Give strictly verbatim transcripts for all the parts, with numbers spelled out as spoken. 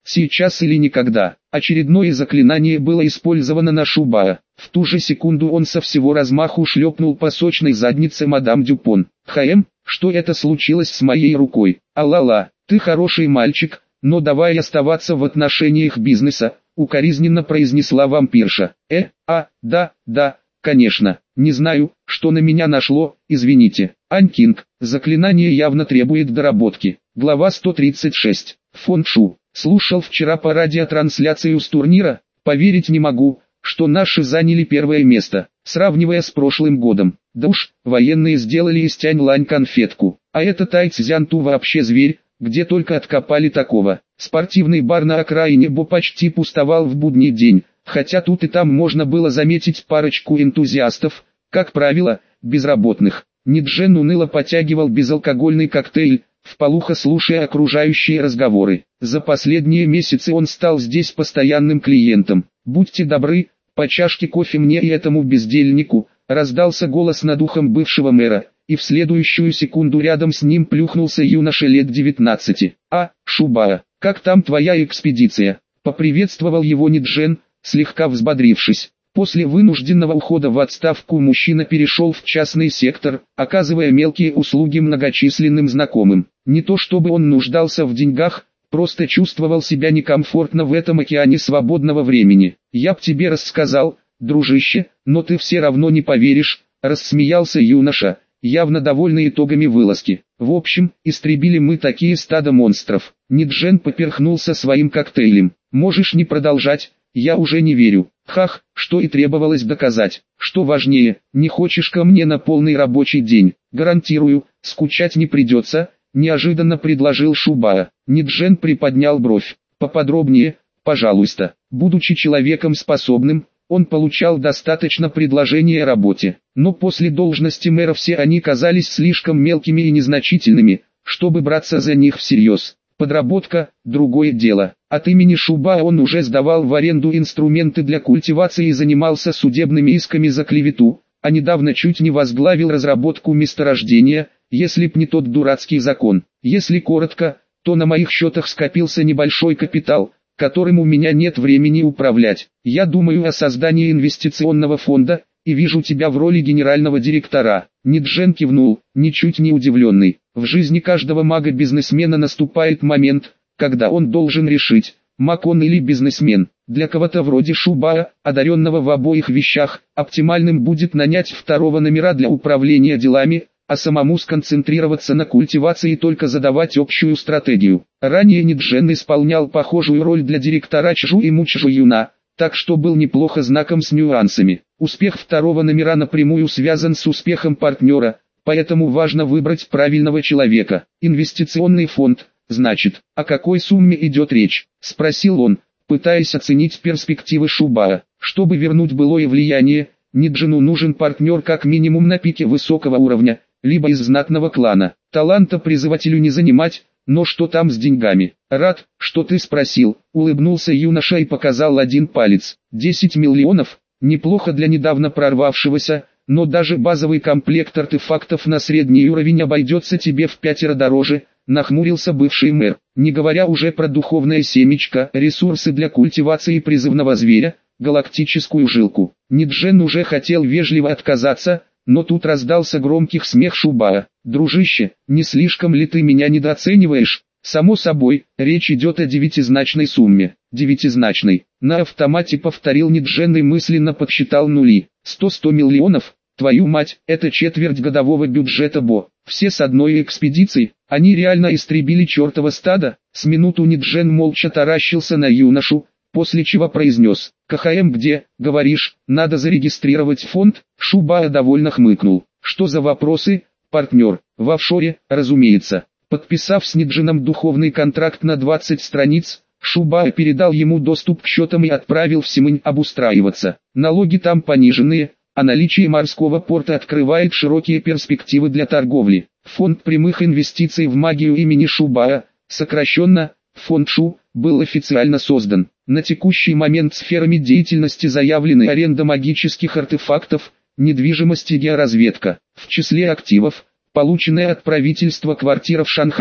сейчас или никогда. Очередное заклинание было использовано на Шубаа. В ту же секунду он со всего размаху шлепнул по сочной заднице мадам Дюпон. «Хэм, что это случилось с моей рукой? Алла-ла, ты хороший мальчик, но давай оставаться в отношениях бизнеса», укоризненно произнесла вампирша. «Э, а, да, да, конечно, не знаю, что на меня нашло, извините». Анькинг, заклинание явно требует доработки. Глава сто тридцать шесть. Фон Шу. Слушал вчера по радиотрансляцию с турнира, поверить не могу, что наши заняли первое место, сравнивая с прошлым годом. Да уж, военные сделали из Тянь-Лань конфетку, а это Тайцзянту вообще зверь, где только откопали такого. Спортивный бар на окраине Бо почти пустовал в будний день, хотя тут и там можно было заметить парочку энтузиастов, как правило, безработных. Ниджен уныло потягивал безалкогольный коктейль, вполуха слушая окружающие разговоры. За последние месяцы он стал здесь постоянным клиентом. «Будьте добры, по чашке кофе мне и этому бездельнику», раздался голос над ухом бывшего мэра, и в следующую секунду рядом с ним плюхнулся юноша лет девятнадцати. «А, Шубаа, как там твоя экспедиция?» Поприветствовал его Ниджен, слегка взбодрившись. После вынужденного ухода в отставку мужчина перешел в частный сектор, оказывая мелкие услуги многочисленным знакомым. Не то чтобы он нуждался в деньгах, просто чувствовал себя некомфортно в этом океане свободного времени. «Я б тебе рассказал, дружище, но ты все равно не поверишь», рассмеялся юноша, явно довольный итогами вылазки. «В общем, истребили мы такие стадо монстров». Ниджен поперхнулся своим коктейлем. «Можешь не продолжать, я уже не верю». «Хах, что и требовалось доказать. Что важнее, не хочешь ко мне на полный рабочий день? Гарантирую, скучать не придется», неожиданно предложил Шубаа. Ниджен приподнял бровь. «Поподробнее, пожалуйста». Будучи человеком способным, он получал достаточно предложений о работе, но после должности мэра все они казались слишком мелкими и незначительными, чтобы браться за них всерьез. Подработка – другое дело. От имени Шубаа он уже сдавал в аренду инструменты для культивации и занимался судебными исками за клевету, а недавно чуть не возглавил разработку месторождения, если б не тот дурацкий закон. Если коротко, то на моих счетах скопился небольшой капитал, которым у меня нет времени управлять. Я думаю о создании инвестиционного фонда, и вижу тебя в роли генерального директора». Ниджен кивнул, ничуть не удивленный. В жизни каждого мага-бизнесмена наступает момент, когда он должен решить, маг он или бизнесмен. Для кого-то вроде Шубаа, одаренного в обоих вещах, оптимальным будет нанять второго номера для управления делами, а самому сконцентрироваться на культивации и только задавать общую стратегию. Ранее Ниджен исполнял похожую роль для директора Чжу и Мучжу Юна, так что был неплохо знаком с нюансами. Успех второго номера напрямую связан с успехом партнера, поэтому важно выбрать правильного человека. «Инвестиционный фонд, значит, о какой сумме идет речь?» – спросил он, пытаясь оценить перспективы Шубаа. Чтобы вернуть былое влияние, Ниджену нужен партнер как минимум на пике высокого уровня, либо из знатного клана. Таланта призывателю не занимать, но что там с деньгами? «Рад, что ты спросил», — улыбнулся юноша и показал один палец. «десять миллионов, неплохо для недавно прорвавшегося, но даже базовый комплект артефактов на средний уровень обойдется тебе в пятеро дороже», — нахмурился бывший мэр. «Не говоря уже про духовное семечко, ресурсы для культивации призывного зверя, галактическую жилку». Ниджен уже хотел вежливо отказаться, но тут раздался громкий смех Шубаа. «Дружище, не слишком ли ты меня недооцениваешь?» «Само собой, речь идет о девятизначной сумме». «Девятизначной». На автомате повторил Ниджен и мысленно подсчитал нули. «Сто-сто миллионов? Твою мать, это четверть годового бюджета Бо. Все с одной экспедиции, они реально истребили чертово стадо». С минуту Ниджен молча таращился на юношу, после чего произнес: «КХМ где, говоришь, надо зарегистрировать фонд?» Шубаа довольно хмыкнул. «Что за вопросы, партнер?» «В офшоре, разумеется». Подписав с Нидженом духовный контракт на двадцать страниц, Шубаа передал ему доступ к счетам и отправил в Симынь обустраиваться. Налоги там пониженные, а наличие морского порта открывает широкие перспективы для торговли. Фонд прямых инвестиций в магию имени Шубаа, сокращенно Фонд Шу, был официально создан. На текущий момент сферами деятельности заявлены аренда магических артефактов, недвижимость и георазведка. В числе активов – полученная от правительства квартира в Шанхае,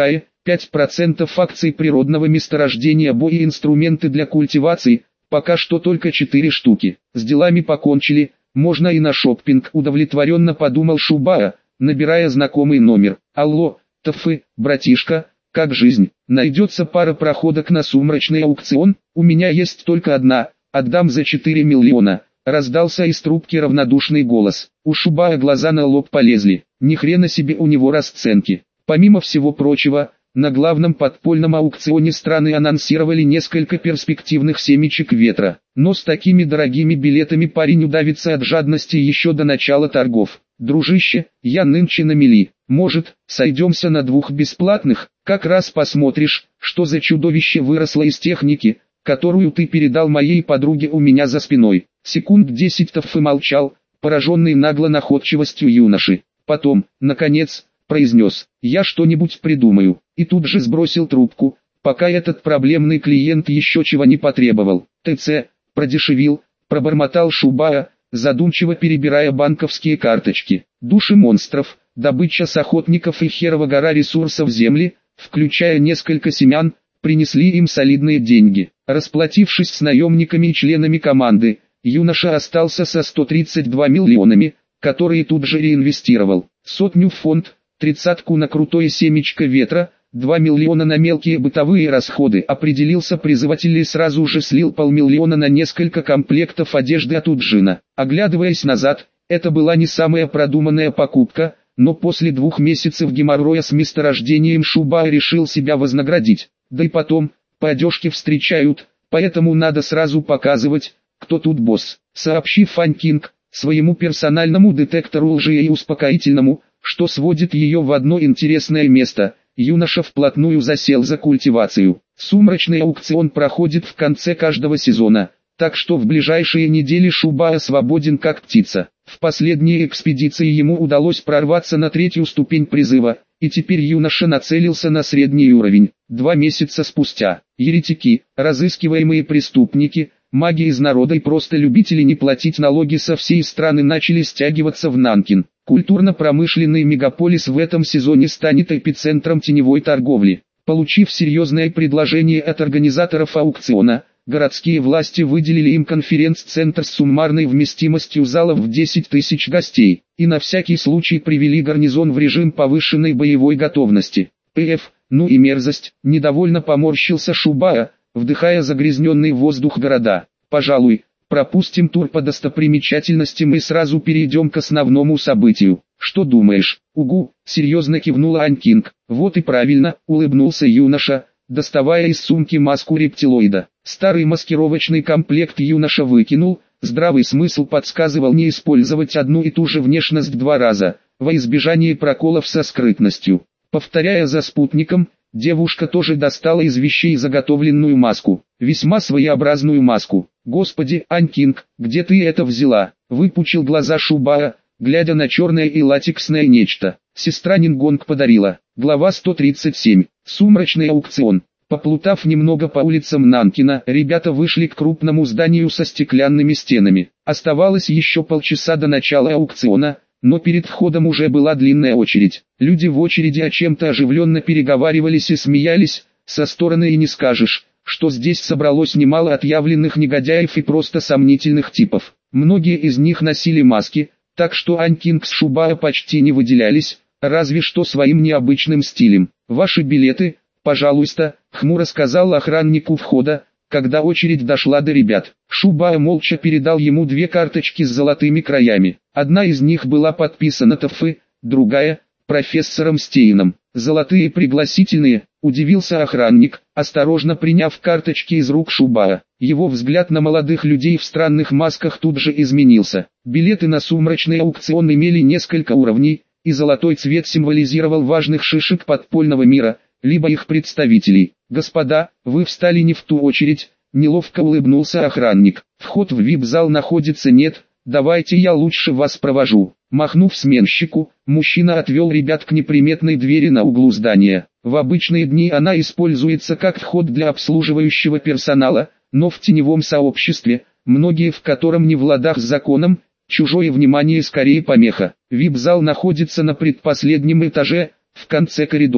пять процентов акций природного месторождения бои и инструменты для культивации, пока что только четыре штуки. С делами покончили, можно и на шоппинг, удовлетворенно подумал Шубая, набирая знакомый номер. Алло, Тафы, братишка, как жизнь? Найдется пара проходок на сумрачный аукцион? У меня есть только одна, отдам за четыре миллиона. Раздался из трубки равнодушный голос. У Шубая глаза на лоб полезли. Ни хрена себе у него расценки. Помимо всего прочего, на главном подпольном аукционе страны анонсировали несколько перспективных семечек ветра. Но с такими дорогими билетами парень удавится от жадности еще до начала торгов. Дружище, я нынче на мели. Может, сойдемся на двух бесплатных? Как раз посмотришь, что за чудовище выросло из техники, которую ты передал моей подруге у меня за спиной. Секунд десять Таффы молчал, пораженный нагло находчивостью юноши. Потом, наконец, произнес: «Я что-нибудь придумаю», и тут же сбросил трубку, пока этот проблемный клиент еще чего не потребовал. «ТЦ, продешевил», пробормотал Шубая, задумчиво перебирая банковские карточки. «Души монстров, добыча с охотников и херова гора ресурсов земли, включая несколько семян, принесли им солидные деньги». Расплатившись с наемниками и членами команды, юноша остался со сто тридцать двумя миллионами, которые тут же реинвестировал. Сотню в фонд, тридцатку на крутое семечко ветра, два миллиона на мелкие бытовые расходы. Определился призыватель и сразу же слил полмиллиона на несколько комплектов одежды от Уджина. Оглядываясь назад, это была не самая продуманная покупка, но после двух месяцев геморроя с месторождением Шубай решил себя вознаградить. Да и потом, по одежке встречают, поэтому надо сразу показывать, кто тут босс. Сообщив Фань Кинг, своему персональному детектору лжи и успокоительному, что сводит ее в одно интересное место, юноша вплотную засел за культивацию. Сумрачный аукцион проходит в конце каждого сезона, так что в ближайшие недели Шубая свободен как птица. В последней экспедиции ему удалось прорваться на третью ступень призыва, и теперь юноша нацелился на средний уровень. Два месяца спустя, еретики, разыскиваемые преступники, маги из народа и просто любители не платить налоги со всей страны начали стягиваться в Нанкин. Культурно-промышленный мегаполис в этом сезоне станет эпицентром теневой торговли. Получив серьезное предложение от организаторов аукциона, городские власти выделили им конференц-центр с суммарной вместимостью залов в десять тысяч гостей, и на всякий случай привели гарнизон в режим повышенной боевой готовности. ПФ, ну и мерзость, недовольно поморщился Шубая, вдыхая загрязненный воздух города. Пожалуй, пропустим тур по достопримечательностям и сразу перейдем к основному событию. Что думаешь? Угу, серьезно кивнула Анькинг. Вот и правильно, улыбнулся юноша, доставая из сумки маску рептилоида. Старый маскировочный комплект юноша выкинул, здравый смысл подсказывал не использовать одну и ту же внешность два раза, во избежание проколов со скрытностью. Повторяя за спутником, девушка тоже достала из вещей заготовленную маску, весьма своеобразную маску. «Господи, Анькинг, где ты это взяла?» — выпучил глаза Шубая, глядя на черное и латексное нечто. Сестра Нингонг подарила. Глава сто тридцать семь. Сумрачный аукцион. Поплутав немного по улицам Нанкина, ребята вышли к крупному зданию со стеклянными стенами. Оставалось еще полчаса до начала аукциона, но перед входом уже была длинная очередь. Люди в очереди о чем-то оживленно переговаривались и смеялись, со стороны и не скажешь, что здесь собралось немало отъявленных негодяев и просто сомнительных типов. Многие из них носили маски, так что Анькинг с Шубая почти не выделялись, разве что своим необычным стилем. «Ваши билеты, пожалуйста», — хмуро сказал охраннику входа, когда очередь дошла до ребят. Шубая молча передал ему две карточки с золотыми краями. Одна из них была подписана Таффы, другая — профессором Стейном. «Золотые пригласительные», — удивился охранник, осторожно приняв карточки из рук Шубая. Его взгляд на молодых людей в странных масках тут же изменился. Билеты на сумрачный аукцион имели несколько уровней, и золотой цвет символизировал важных шишек подпольного мира, либо их представителей. «Господа, вы встали не в ту очередь», — неловко улыбнулся охранник. «Вход в вип-зал находится нет, давайте я лучше вас провожу». Махнув сменщику, мужчина отвел ребят к неприметной двери на углу здания. В обычные дни она используется как вход для обслуживающего персонала, но в теневом сообществе, многие в котором не в ладах с законом, чужое внимание скорее помеха. вип-зал находится на предпоследнем этаже, в конце коридора.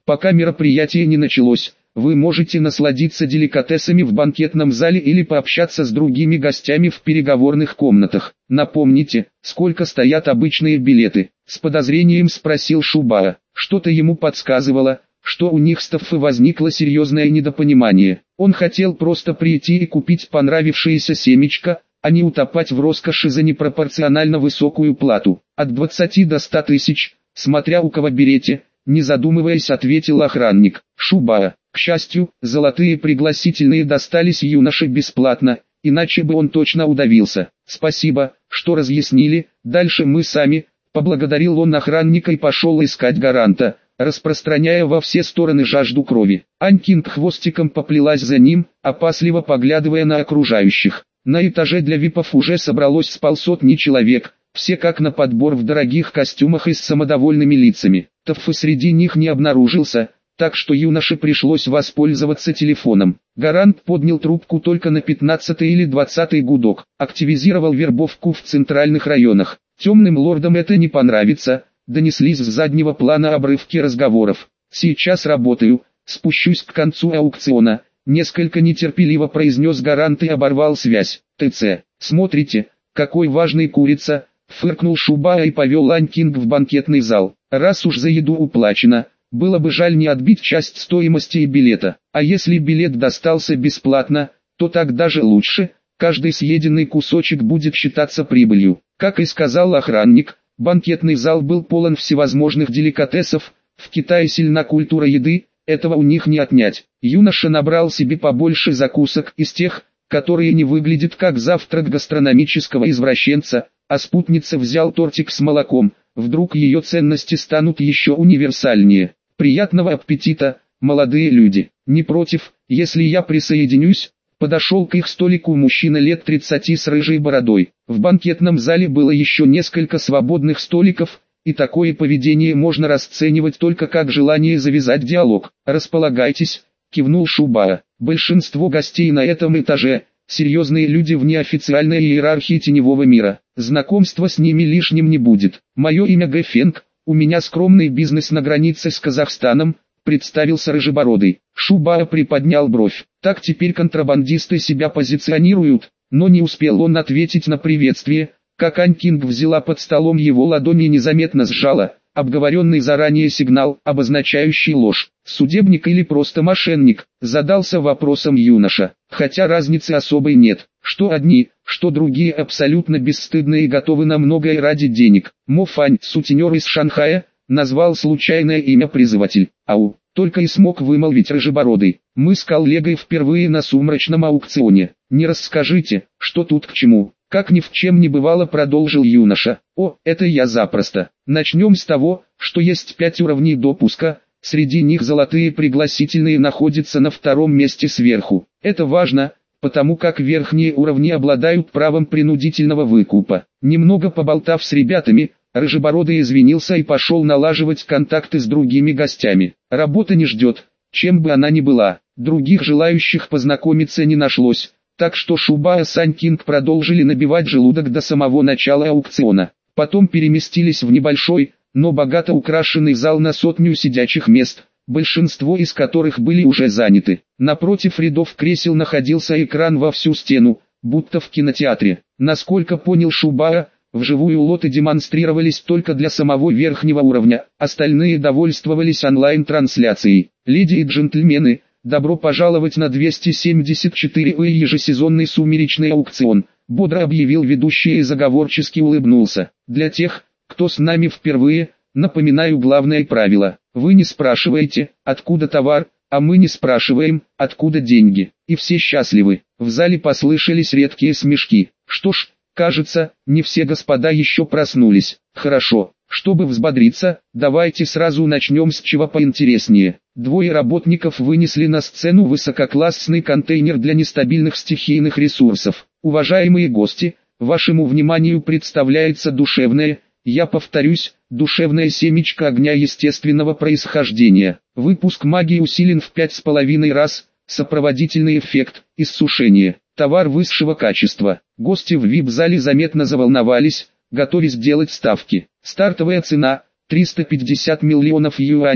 Пока мероприятие не началось, вы можете насладиться деликатесами в банкетном зале или пообщаться с другими гостями в переговорных комнатах. Напомните, сколько стоят обычные билеты? С подозрением спросил Шубара. Что-то ему подсказывало, что у них с Таффи возникло серьезное недопонимание. Он хотел просто прийти и купить понравившееся семечко, а не утопать в роскоши за непропорционально высокую плату. От двадцати до ста тысяч, смотря у кого берете, не задумываясь, ответил охранник. Шубара. К счастью, золотые пригласительные достались юноше бесплатно, иначе бы он точно удавился. Спасибо, что разъяснили, дальше мы сами. Поблагодарил он охранника и пошел искать гаранта, распространяя во все стороны жажду крови. Анькинг хвостиком поплелась за ним, опасливо поглядывая на окружающих. На этаже для випов уже собралось с полсотни человек, все как на подбор в дорогих костюмах и с самодовольными лицами. Таффи среди них не обнаружился, так что юноше пришлось воспользоваться телефоном. Гарант поднял трубку только на пятнадцатый или двадцатый гудок, активизировал вербовку в центральных районах. Темным лордам это не понравится, донеслись с заднего плана обрывки разговоров. Сейчас работаю, спущусь к концу аукциона, несколько нетерпеливо произнес Гарант и оборвал связь. ТЦ, смотрите, какой важный курица, фыркнул Шубара и повел Анькинг в банкетный зал. Раз уж за еду уплачено, было бы жаль не отбить часть стоимости и билета. А если билет достался бесплатно, то так даже лучше, каждый съеденный кусочек будет считаться прибылью. Как и сказал охранник, банкетный зал был полон всевозможных деликатесов, в Китае сильна культура еды, этого у них не отнять. Юноша набрал себе побольше закусок из тех, которые не выглядят как завтрак гастрономического извращенца, а спутница взял тортик с молоком, вдруг ее ценности станут еще универсальнее. Приятного аппетита, молодые люди. Не против, если я присоединюсь? Подошел к их столику мужчина лет тридцати с рыжей бородой. В банкетном зале было еще несколько свободных столиков, и такое поведение можно расценивать только как желание завязать диалог. «Располагайтесь», — кивнул Шубара. Большинство гостей на этом этаже — серьезные люди в неофициальной иерархии теневого мира. Знакомство с ними лишним не будет. Мое имя Гэ Фенг, у меня скромный бизнес на границе с Казахстаном, представился рыжебородый. Шубара приподнял бровь. Так теперь контрабандисты себя позиционируют, но не успел он ответить на приветствие, как Анькинг взяла под столом его ладонь и незаметно сжала, обговоренный заранее сигнал, обозначающий ложь. Судебник или просто мошенник, задался вопросом юноша. Хотя разницы особой нет, что одни, что другие абсолютно бесстыдны и готовы на многое ради денег. Мо Фань, сутенер из Шанхая, назвал случайное имя призыватель. Ау, только и смог вымолвить рыжебородый. Мы с коллегой впервые на сумрачном аукционе. Не расскажите, что тут к чему? Как ни в чем не бывало, продолжил юноша. О, это я запросто. Начнем с того, что есть пять уровней допуска, среди них золотые пригласительные находятся на втором месте сверху. Это важно, потому как верхние уровни обладают правом принудительного выкупа. Немного поболтав с ребятами, рыжебородый извинился и пошел налаживать контакты с другими гостями. Работа не ждет, чем бы она ни была. Других желающих познакомиться не нашлось. Так что Шубара и Анькинг продолжили набивать желудок до самого начала аукциона. Потом переместились в небольшой, но богато украшенный зал на сотню сидячих мест, большинство из которых были уже заняты. Напротив рядов кресел находился экран во всю стену, будто в кинотеатре. Насколько понял Шубара, вживую лоты демонстрировались только для самого верхнего уровня, остальные довольствовались онлайн-трансляцией. Леди и джентльмены, добро пожаловать на двести семьдесят четвёртый ежесезонный сумеречный аукцион, бодро объявил ведущий и заговорчески улыбнулся. Для тех, кто с нами впервые, напоминаю главное правило. Вы не спрашиваете, откуда товар, а мы не спрашиваем, откуда деньги. И все счастливы. В зале послышались редкие смешки. Что ж, кажется, не все господа еще проснулись. Хорошо. Чтобы взбодриться, давайте сразу начнем с чего поинтереснее. Двое работников вынесли на сцену высококлассный контейнер для нестабильных стихийных ресурсов. Уважаемые гости, вашему вниманию представляется душевное, я повторюсь, душевное семечко огня естественного происхождения. Выпуск магии усилен в пять с половиной раз, сопроводительный эффект, иссушение. Товар высшего качества. Гости в ви ай пи-зале заметно заволновались, готовясь делать ставки. Стартовая цена – триста пятьдесят миллионов юаней,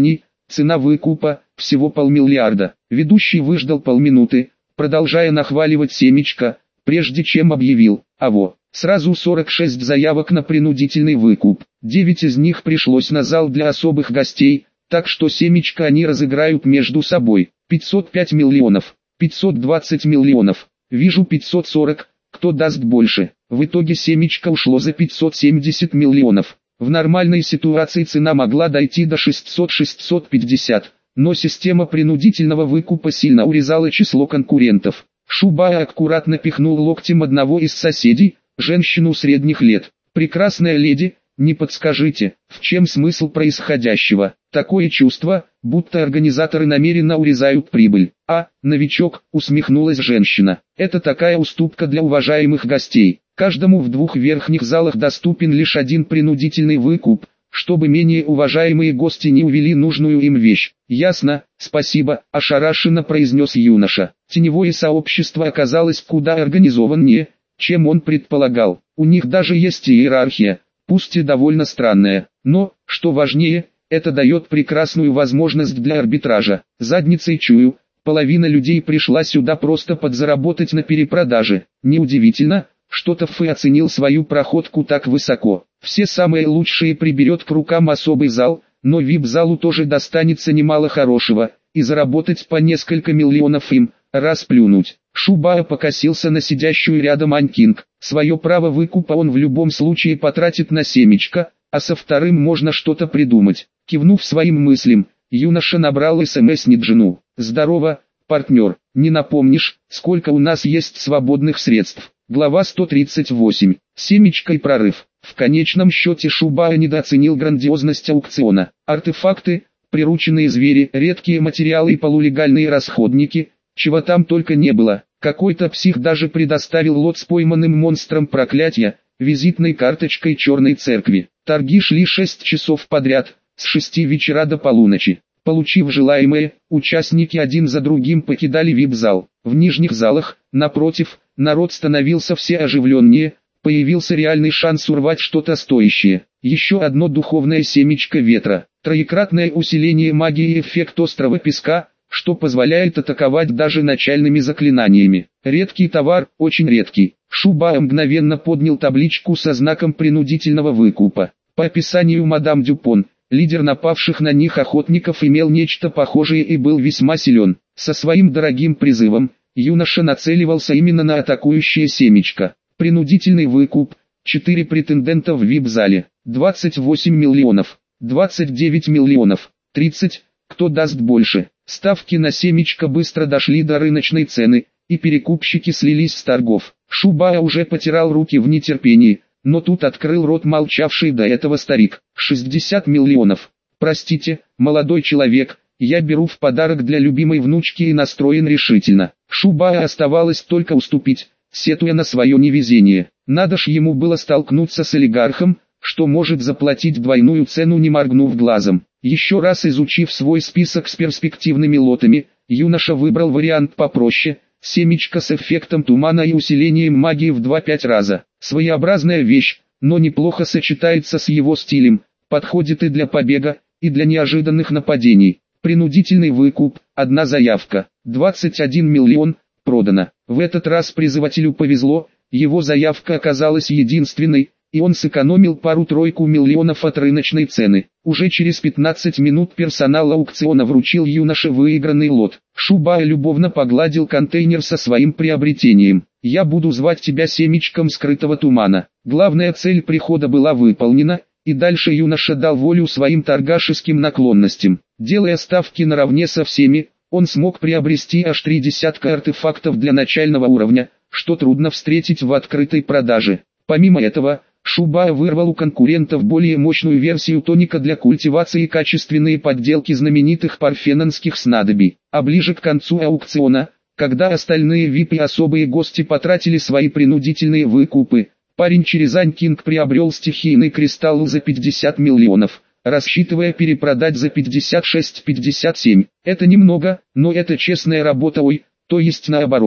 Цена выкупа – всего полмиллиарда. Ведущий выждал полминуты, продолжая нахваливать семечко, прежде чем объявил: «Аво, сразу сорок шесть заявок на принудительный выкуп. девять из них пришлось на зал для особых гостей, так что семечко они разыграют между собой. пятьсот пять миллионов, пятьсот двадцать миллионов, вижу пятьсот сорок, кто даст больше». В итоге семечко ушло за пятьсот семьдесят миллионов. В нормальной ситуации цена могла дойти до шестисот — шестисот пятидесяти, но система принудительного выкупа сильно урезала число конкурентов. Шубая аккуратно пихнул локтем одного из соседей, женщину средних лет. «Прекрасная леди, не подскажите, в чем смысл происходящего? Такое чувство, будто организаторы намеренно урезают прибыль». «А, новичок», усмехнулась женщина, — «это такая уступка для уважаемых гостей. Каждому в двух верхних залах доступен лишь один принудительный выкуп, чтобы менее уважаемые гости не увели нужную им вещь». «Ясно, спасибо», – ошарашенно произнес юноша. Теневое сообщество оказалось куда организованнее, чем он предполагал. У них даже есть иерархия, пусть и довольно странная, но, что важнее, это дает прекрасную возможность для арбитража. Задницей чую, половина людей пришла сюда просто подзаработать на перепродаже. Неудивительно, что ТФ оценил свою проходку так высоко. Все самые лучшие приберет к рукам особый зал, но вип-залу тоже достанется немало хорошего, и заработать по несколько миллионов им, расплюнуть. Шубая покосился на сидящую рядом Анькинг. Свое право выкупа он в любом случае потратит на семечко, а со вторым можно что-то придумать. Кивнув своим мыслям, юноша набрал СМС Ниджину. «Здорово, партнер, не напомнишь, сколько у нас есть свободных средств?» Глава сто тридцать восемь. Семечко и прорыв. В конечном счете Шубая недооценил грандиозность аукциона. Артефакты, прирученные звери, редкие материалы и полулегальные расходники, чего там только не было. Какой-то псих даже предоставил лот с пойманным монстром проклятия, визитной карточкой черной церкви. Торги шли шесть часов подряд, с шести вечера до полуночи. Получив желаемое, участники один за другим покидали вип-зал. В нижних залах, напротив, народ становился все оживленнее, появился реальный шанс урвать что-то стоящее. Еще одно духовное семечко ветра, троекратное усиление магии и эффект острого песка, что позволяет атаковать даже начальными заклинаниями. Редкий товар, очень редкий. Шубая мгновенно поднял табличку со знаком принудительного выкупа. По описанию мадам Дюпон, лидер напавших на них охотников имел нечто похожее и был весьма силен. Со своим дорогим призывом, юноша нацеливался именно на атакующее семечко. Принудительный выкуп, четыре претендента в вип-зале, двадцать восемь миллионов, двадцать девять миллионов, тридцать, кто даст больше. Ставки на семечко быстро дошли до рыночной цены, и перекупщики слились с торгов. Шубая уже потирал руки в нетерпении, но тут открыл рот молчавший до этого старик. шестьдесят миллионов. «Простите, молодой человек, я беру в подарок для любимой внучки и настроен решительно». Шубая оставалось только уступить, сетуя на свое невезение. Надо ж ему было столкнуться с олигархом, что может заплатить двойную цену, не моргнув глазом. Еще раз изучив свой список с перспективными лотами, юноша выбрал вариант попроще, семечко с эффектом тумана и усилением магии в два-пять раза. Своеобразная вещь, но неплохо сочетается с его стилем, подходит и для побега, и для неожиданных нападений. Принудительный выкуп, одна заявка, двадцать один миллион, продано. В этот раз призывателю повезло, его заявка оказалась единственной, и он сэкономил пару-тройку миллионов от рыночной цены. Уже через пятнадцать минут персонал аукциона вручил юноше выигранный лот. Шубая любовно погладил контейнер со своим приобретением. «Я буду звать тебя семечком скрытого тумана». Главная цель прихода была выполнена, и дальше юноша дал волю своим торгашеским наклонностям. Делая ставки наравне со всеми, он смог приобрести аж три десятка артефактов для начального уровня, что трудно встретить в открытой продаже. Помимо этого, Шубая вырвал у конкурентов более мощную версию тоника для культивации и качественные подделки знаменитых парфенонских снадобий. А ближе к концу аукциона, когда остальные вип и особые гости потратили свои принудительные выкупы, парень через Анькинг приобрел стихийный кристалл за пятьдесят миллионов, рассчитывая перепродать за пятьдесят шесть — пятьдесят семь. Это немного, но это честная работа, ой, то есть наоборот.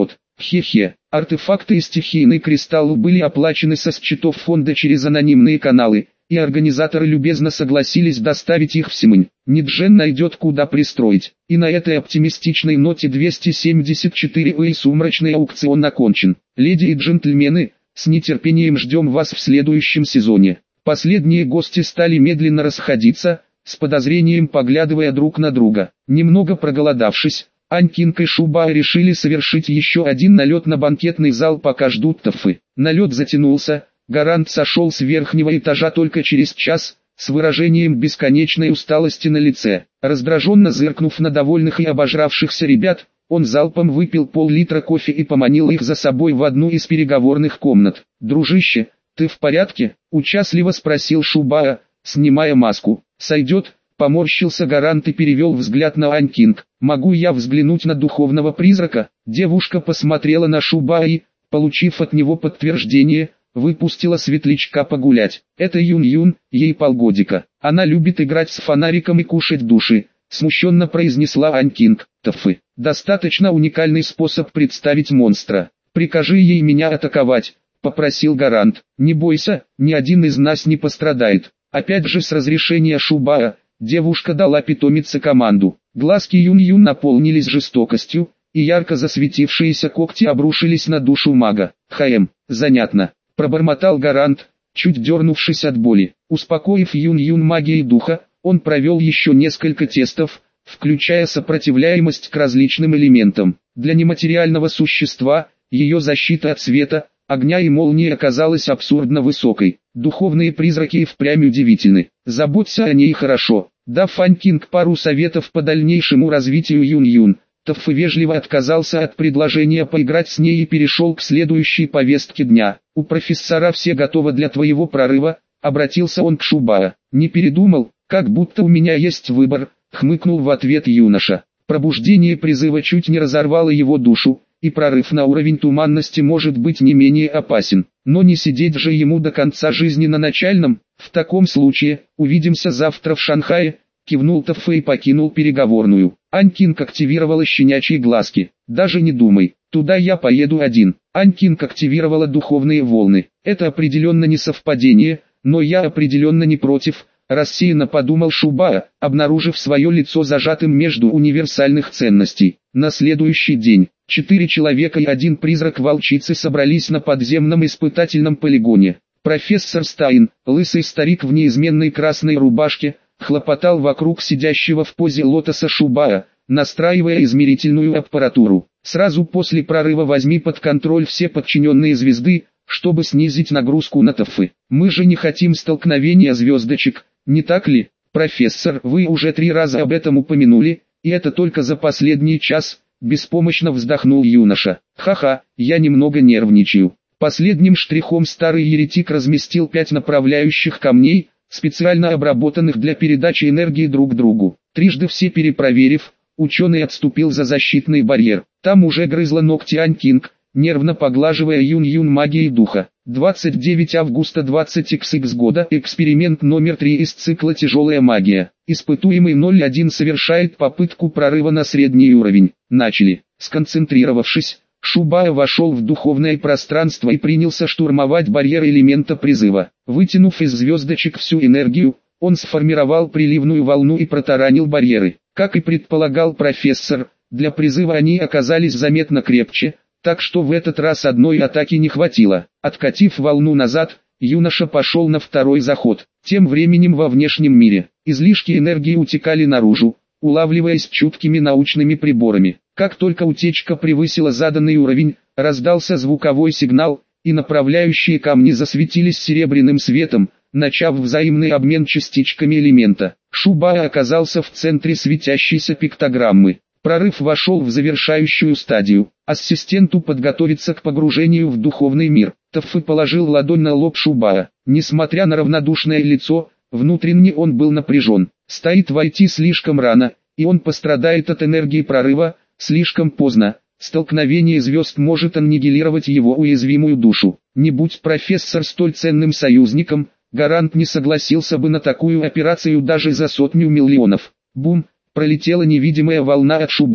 Хе-хе, артефакты и стихийный кристалл были оплачены со счетов фонда через анонимные каналы, и организаторы любезно согласились доставить их в Симонь. Ниджен найдет куда пристроить. И на этой оптимистичной ноте двести семьдесят четыре ой сумрачный аукцион окончен. Леди и джентльмены, с нетерпением ждем вас в следующем сезоне. Последние гости стали медленно расходиться, с подозрением поглядывая друг на друга. Немного проголодавшись, Анькинг и Шубай решили совершить еще один налет на банкетный зал, пока ждут Таффы. Налет затянулся, Гарант сошел с верхнего этажа только через час, с выражением бесконечной усталости на лице. Раздраженно зыркнув на довольных и обожравшихся ребят, он залпом выпил пол-литра кофе и поманил их за собой в одну из переговорных комнат. «Дружище, ты в порядке?» – участливо спросил Шубая, снимая маску. «Сойдет», – поморщился Гарант и перевел взгляд на Анькинг. «Могу я взглянуть на духовного призрака?» Девушка посмотрела на Шубая и, получив от него подтверждение, выпустила светлячка погулять. «Это Юн-Юн, ей полгодика. Она любит играть с фонариком и кушать души», – смущенно произнесла Анькинг. «Таффы, достаточно уникальный способ представить монстра. Прикажи ей меня атаковать», – попросил Гарант. «Не бойся, ни один из нас не пострадает». Опять же с разрешения Шубая, девушка дала питомице команду. Глазки Юн-Юн наполнились жестокостью, и ярко засветившиеся когти обрушились на душу мага. «Хаэм, занятно», – пробормотал Гарант, чуть дернувшись от боли. Успокоив Юн-Юн магией духа, он провел еще несколько тестов, включая сопротивляемость к различным элементам. Для нематериального существа, ее защита от света, огня и молнии оказалась абсурдно высокой. Духовные призраки и впрямь удивительны. Заботься о ней хорошо. Дав Анькинг пару советов по дальнейшему развитию Юн-Юн, Таффы вежливо отказался от предложения поиграть с ней и перешел к следующей повестке дня. «У профессора все готово для твоего прорыва», — обратился он к Шубая. «Не передумал, как будто у меня есть выбор», — хмыкнул в ответ юноша. Пробуждение призыва чуть не разорвало его душу, и прорыв на уровень туманности может быть не менее опасен. Но не сидеть же ему до конца жизни на начальном. В таком случае, увидимся завтра в Шанхае, кивнул Таффе и покинул переговорную. Анькинг активировала щенячьи глазки. Даже не думай, туда я поеду один. Анькинг активировала духовные волны. Это определенно не совпадение, но я определенно не против, рассеянно подумал Шубая, обнаружив свое лицо зажатым между универсальных ценностей. На следующий день, четыре человека и один призрак волчицы собрались на подземном испытательном полигоне. Профессор Стайн, лысый старик в неизменной красной рубашке, хлопотал вокруг сидящего в позе лотоса Шубая, настраивая измерительную аппаратуру. Сразу после прорыва возьми под контроль все подчиненные звезды, чтобы снизить нагрузку на Таффы. Мы же не хотим столкновения звездочек, не так ли? Профессор, вы уже три раза об этом упомянули, и это только за последний час, беспомощно вздохнул юноша. Ха-ха, я немного нервничаю. Последним штрихом старый еретик разместил пять направляющих камней, специально обработанных для передачи энергии друг другу. Трижды все перепроверив, ученый отступил за защитный барьер. Там уже грызла ногти Анькинг, нервно поглаживая Юн-Юн магией духа. двадцать девятого августа двадцать икс икс года. Эксперимент номер три из цикла «Тяжелая магия». Испытуемый ноль один совершает попытку прорыва на средний уровень. Начали. Сконцентрировавшись, Шубая вошел в духовное пространство и принялся штурмовать барьер элемента призыва. Вытянув из звездочек всю энергию, он сформировал приливную волну и протаранил барьеры. Как и предполагал профессор, для призыва они оказались заметно крепче, так что в этот раз одной атаки не хватило. Откатив волну назад, юноша пошел на второй заход. Тем временем во внешнем мире, излишки энергии утекали наружу, улавливаясь чуткими научными приборами. Как только утечка превысила заданный уровень, раздался звуковой сигнал, и направляющие камни засветились серебряным светом, начав взаимный обмен частичками элемента. Шубая оказался в центре светящейся пиктограммы. Прорыв вошел в завершающую стадию. Ассистенту подготовиться к погружению в духовный мир. Таффы положил ладонь на лоб Шубая. Несмотря на равнодушное лицо, внутренне он был напряжен. Стоит войти слишком рано, и он пострадает от энергии прорыва, слишком поздно. Столкновение звезд может аннигилировать его уязвимую душу. Не будь профессор столь ценным союзником, Гарант не согласился бы на такую операцию даже за сотню миллионов. Бум! Пролетела невидимая волна от Шубая.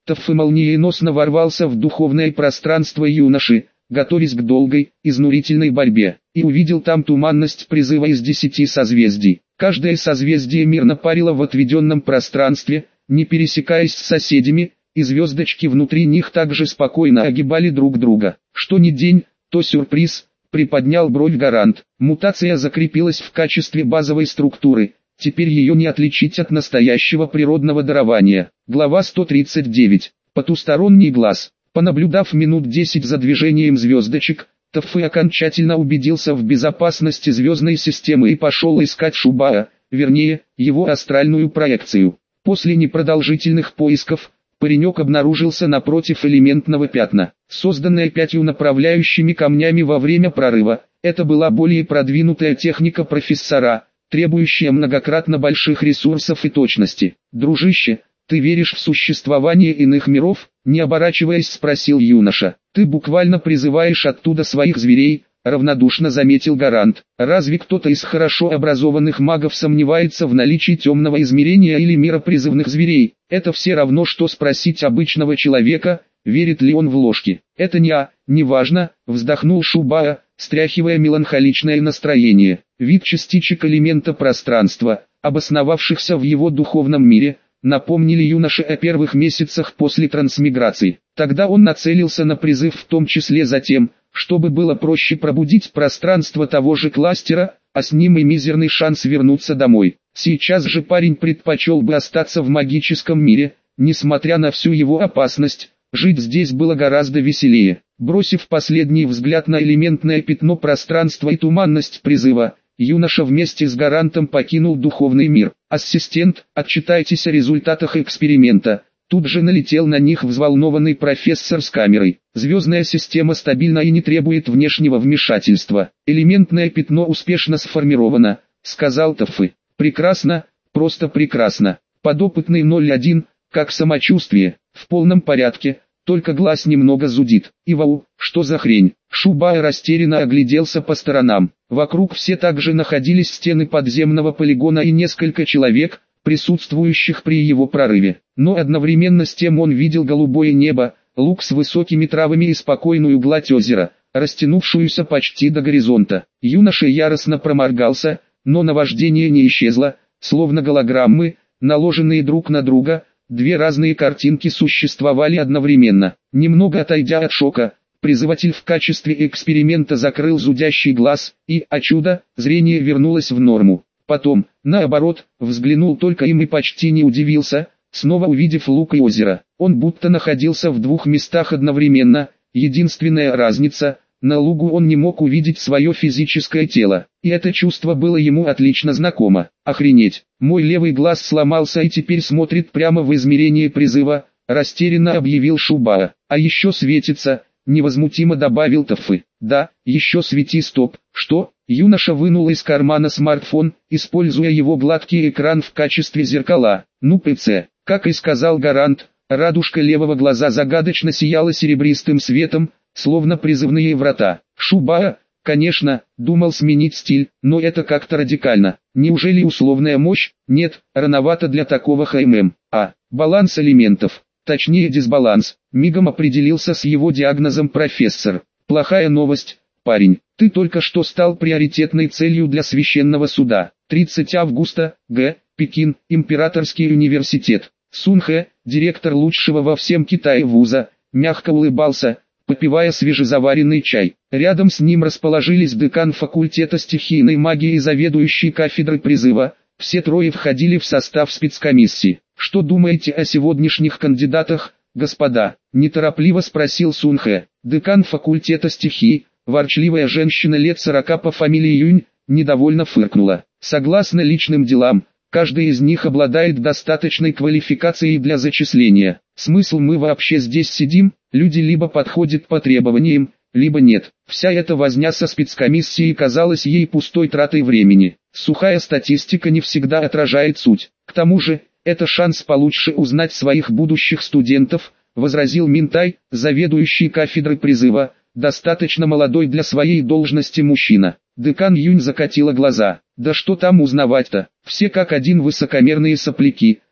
Таффе молниеносно ворвался в духовное пространство юноши, готовясь к долгой, изнурительной борьбе, и увидел там туманность призыва из десяти созвездий. Каждое созвездие мирно парило в отведенном пространстве, не пересекаясь с соседями, и звездочки внутри них также спокойно огибали друг друга. Что ни день, то сюрприз, приподнял бровь Гарант. Мутация закрепилась в качестве базовой структуры, теперь ее не отличить от настоящего природного дарования. Глава сто тридцать девять. Потусторонний глаз. Понаблюдав минут десять за движением звездочек, Таффе окончательно убедился в безопасности звездной системы и пошел искать Шубаа, вернее, его астральную проекцию. После непродолжительных поисков, паренек обнаружился напротив элементного пятна, созданное пятью направляющими камнями во время прорыва. Это была более продвинутая техника профессора, требующая многократно больших ресурсов и точности. «Дружище, ты веришь в существование иных миров?» — не оборачиваясь спросил юноша. «Ты буквально призываешь оттуда своих зверей», — равнодушно заметил Гарант. «Разве кто-то из хорошо образованных магов сомневается в наличии темного измерения или мира призывных зверей? Это все равно, что спросить обычного человека, верит ли он в ложки. Это не а, не важно», — вздохнул Шубаа, стряхивая меланхоличное настроение. Вид частичек элемента пространства, обосновавшихся в его духовном мире, напомнили юноше о первых месяцах после трансмиграции. Тогда он нацелился на призыв в том числе за тем, чтобы было проще пробудить пространство того же кластера, а с ним и мизерный шанс вернуться домой. Сейчас же парень предпочел бы остаться в магическом мире, несмотря на всю его опасность, жить здесь было гораздо веселее. Бросив последний взгляд на элементное пятно пространства и туманность призыва, юноша вместе с Гарантом покинул духовный мир. «Ассистент, отчитайтесь о результатах эксперимента». Тут же налетел на них взволнованный профессор с камерой. «Звездная система стабильна и не требует внешнего вмешательства. Элементное пятно успешно сформировано», — сказал Таффе. «Прекрасно, просто прекрасно. Подопытный ноль один, как самочувствие?» «В полном порядке, только глаз немного зудит». «Ивау, что за хрень?» Шубаа растерянно огляделся по сторонам. Вокруг все также находились стены подземного полигона и несколько человек, присутствующих при его прорыве. Но одновременно с тем он видел голубое небо, луг с высокими травами и спокойную гладь озера, растянувшуюся почти до горизонта. Юноша яростно проморгался, но наваждение не исчезло, словно голограммы, наложенные друг на друга. Две разные картинки существовали одновременно. Немного отойдя от шока, призыватель в качестве эксперимента закрыл зудящий глаз, и, о чудо, зрение вернулось в норму. Потом, наоборот, взглянул только им и почти не удивился, снова увидев луг и озеро. Он будто находился в двух местах одновременно, единственная разница, на лугу он не мог увидеть свое физическое тело, и это чувство было ему отлично знакомо. «Охренеть, мой левый глаз сломался и теперь смотрит прямо в измерение призыва», растерянно объявил Шубаа. «А еще светится», невозмутимо добавил Таффе. «Да, еще свети, стоп». «Что?» Юноша вынул из кармана смартфон, используя его гладкий экран в качестве зеркала. «Ну ПЦ». Как и сказал Гарант, радужка левого глаза загадочно сияла серебристым светом, словно призывные врата. Шубаа, конечно, думал сменить стиль, но это как-то радикально. Неужели условная мощь? Нет, рановато для такого ХММ. А, баланс элементов. Точнее дисбаланс. Мигом определился с его диагнозом профессор. Плохая новость, парень. Ты только что стал приоритетной целью для священного суда. тридцатого августа, Г. Пекин, Императорский университет. Сунхэ, директор лучшего во всем Китае вуза, мягко улыбался, попивая свежезаваренный чай. Рядом с ним расположились декан факультета стихийной магии и заведующий кафедрой призыва. Все трое входили в состав спецкомиссии. «Что думаете о сегодняшних кандидатах, господа?» – неторопливо спросил Сунхэ. Декан факультета стихий, ворчливая женщина лет сорока по фамилии Юнь, недовольно фыркнула. «Согласно личным делам, каждый из них обладает достаточной квалификацией для зачисления. Смысл мы вообще здесь сидим? Люди либо подходят по требованиям, либо нет». Вся эта возня со спецкомиссией казалась ей пустой тратой времени. Сухая статистика не всегда отражает суть. К тому же, это шанс получше узнать своих будущих студентов, возразил Минтай, заведующий кафедрой призыва, достаточно молодой для своей должности мужчина. Декан Юнь закатила глаза. Да что там узнавать-то, все как один высокомерные сопляки,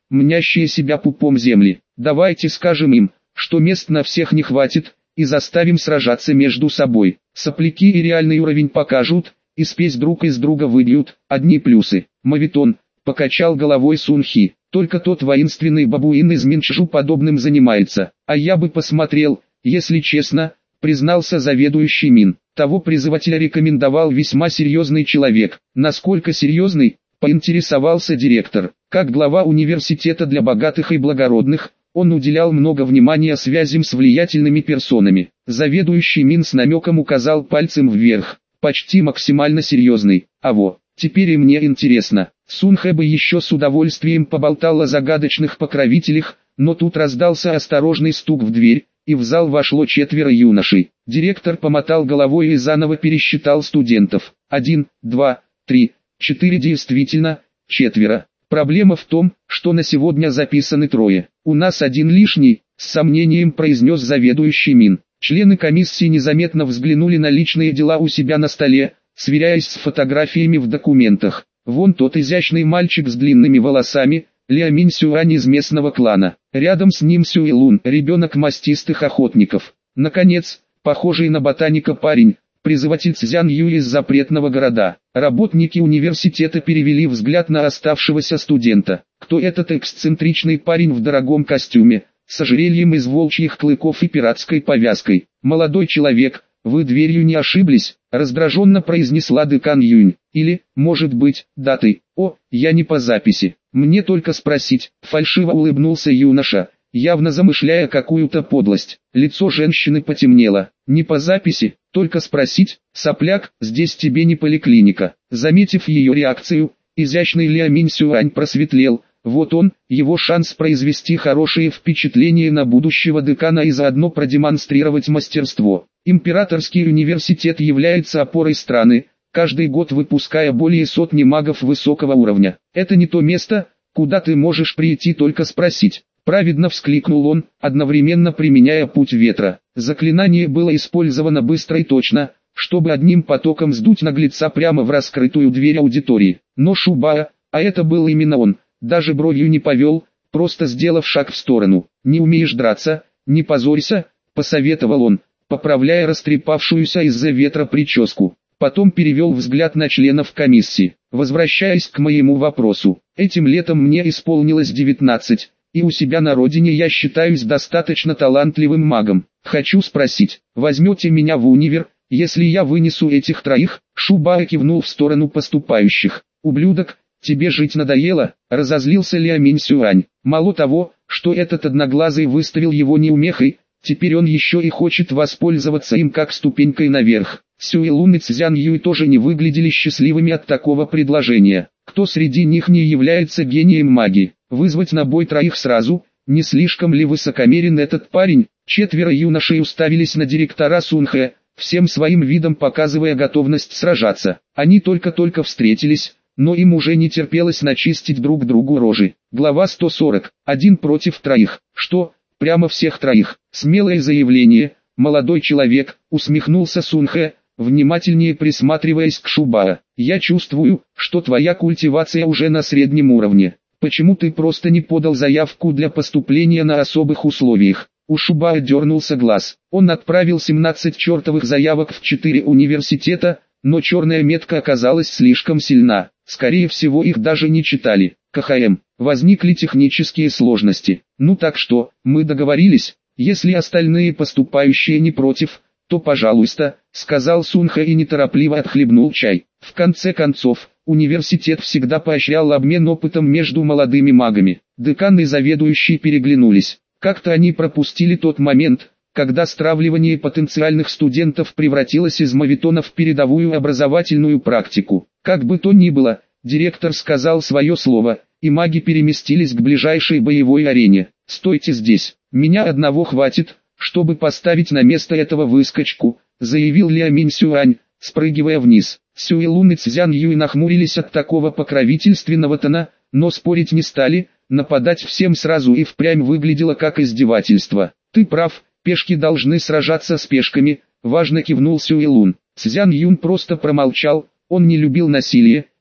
мнящие себя пупом земли. Давайте скажем им, что мест на всех не хватит, и заставим сражаться между собой. Сопляки и реальный уровень покажут, и спесь друг из друга выбьют. Одни плюсы. Моветон, покачал головой Сунхи. Только тот воинственный бабуин из Минчжу подобным занимается. А я бы посмотрел, если честно, признался заведующий Мин. Того призывателя рекомендовал весьма серьезный человек. Насколько серьезный, поинтересовался директор. Как глава университета для богатых и благородных, он уделял много внимания связям с влиятельными персонами. Заведующий Мин с намеком указал пальцем вверх. Почти максимально серьезный. А во, теперь и мне интересно. Сунхэ бы еще с удовольствием поболтал о загадочных покровителях, но тут раздался осторожный стук в дверь, и в зал вошло четверо юношей. Директор помотал головой и заново пересчитал студентов. Один, два, три, четыре, действительно, четверо. Проблема в том, что на сегодня записаны трое. У нас один лишний, с сомнением произнес заведующий Мин. Члены комиссии незаметно взглянули на личные дела у себя на столе, сверяясь с фотографиями в документах. Вон тот изящный мальчик с длинными волосами, Ля Минь Сюань из местного клана. Рядом с ним Сюэ Лун, ребенок мастистых охотников. Наконец, похожий на ботаника парень, призыватель Цзян Ю из запретного города. Работники университета перевели взгляд на оставшегося студента. Кто этот эксцентричный парень в дорогом костюме, с ожерельем из волчьих клыков и пиратской повязкой? Молодой человек, вы дверью не ошиблись, раздраженно произнесла декан Юнь. Или, может быть, датой. О, я не по записи. Мне только спросить, фальшиво улыбнулся юноша, явно замышляя какую-то подлость. Лицо женщины потемнело. Не по записи, только спросить, сопляк, здесь тебе не поликлиника. Заметив ее реакцию, изящный Ля Минь Сюань просветлел. Вот он, его шанс произвести хорошее впечатление на будущего декана и заодно продемонстрировать мастерство. Императорский университет является опорой страны, каждый год выпуская более сотни магов высокого уровня. Это не то место, куда ты можешь прийти только спросить. Праведно вскликнул он, одновременно применяя путь ветра. Заклинание было использовано быстро и точно, чтобы одним потоком сдуть наглеца прямо в раскрытую дверь аудитории. Но Шубаа, а это был именно он, даже бровью не повел, просто сделав шаг в сторону. «Не умеешь драться, не позорься», — посоветовал он, поправляя растрепавшуюся из-за ветра прическу. Потом перевел взгляд на членов комиссии. Возвращаясь к моему вопросу, этим летом мне исполнилось девятнадцать, и у себя на родине я считаюсь достаточно талантливым магом. Хочу спросить, возьмете меня в универ, если я вынесу этих троих? Шубаа кивнул в сторону поступающих. Ублюдок, тебе жить надоело? Разозлился Ля Минь Сюань. Мало того, что этот одноглазый выставил его неумехой, теперь он еще и хочет воспользоваться им как ступенькой наверх. Сюэ Лун и Цзян Юй тоже не выглядели счастливыми от такого предложения. Кто среди них не является гением магии? Вызвать на бой троих сразу? Не слишком ли высокомерен этот парень? Четверо юношей уставились на директора Сунхэ, всем своим видом показывая готовность сражаться. Они только-только встретились, но им уже не терпелось начистить друг другу рожи. Глава сто сорок. Один против троих. Что? Прямо всех троих? Смелое заявление, молодой человек, усмехнулся Сунхэ, внимательнее присматриваясь к Шубаа. Я чувствую, что твоя культивация уже на среднем уровне. Почему ты просто не подал заявку для поступления на особых условиях? У Шубаа дернулся глаз. Он отправил семнадцать чертовых заявок в четыре университета, но черная метка оказалась слишком сильна. Скорее всего, их даже не читали. КХМ. Возникли технические сложности. Ну так что, мы договорились? Если остальные поступающие не против, то пожалуйста, сказал Сунхэ и неторопливо отхлебнул чай. В конце концов, университет всегда поощрял обмен опытом между молодыми магами. Декан и заведующий переглянулись. Как-то они пропустили тот момент, когда стравливание потенциальных студентов превратилось из моветона в передовую образовательную практику. Как бы то ни было, директор сказал свое слово, и маги переместились к ближайшей боевой арене. «Стойте здесь, меня одного хватит, чтобы поставить на место этого выскочку», заявил Ля Минь Сюань, спрыгивая вниз. Сюэ Лун и Цзян Юй нахмурились от такого покровительственного тона, но спорить не стали, нападать всем сразу и впрямь выглядело как издевательство. «Ты прав, пешки должны сражаться с пешками», важно кивнул Сюэ Лун. Цзян Юн просто промолчал, он не любил насилие,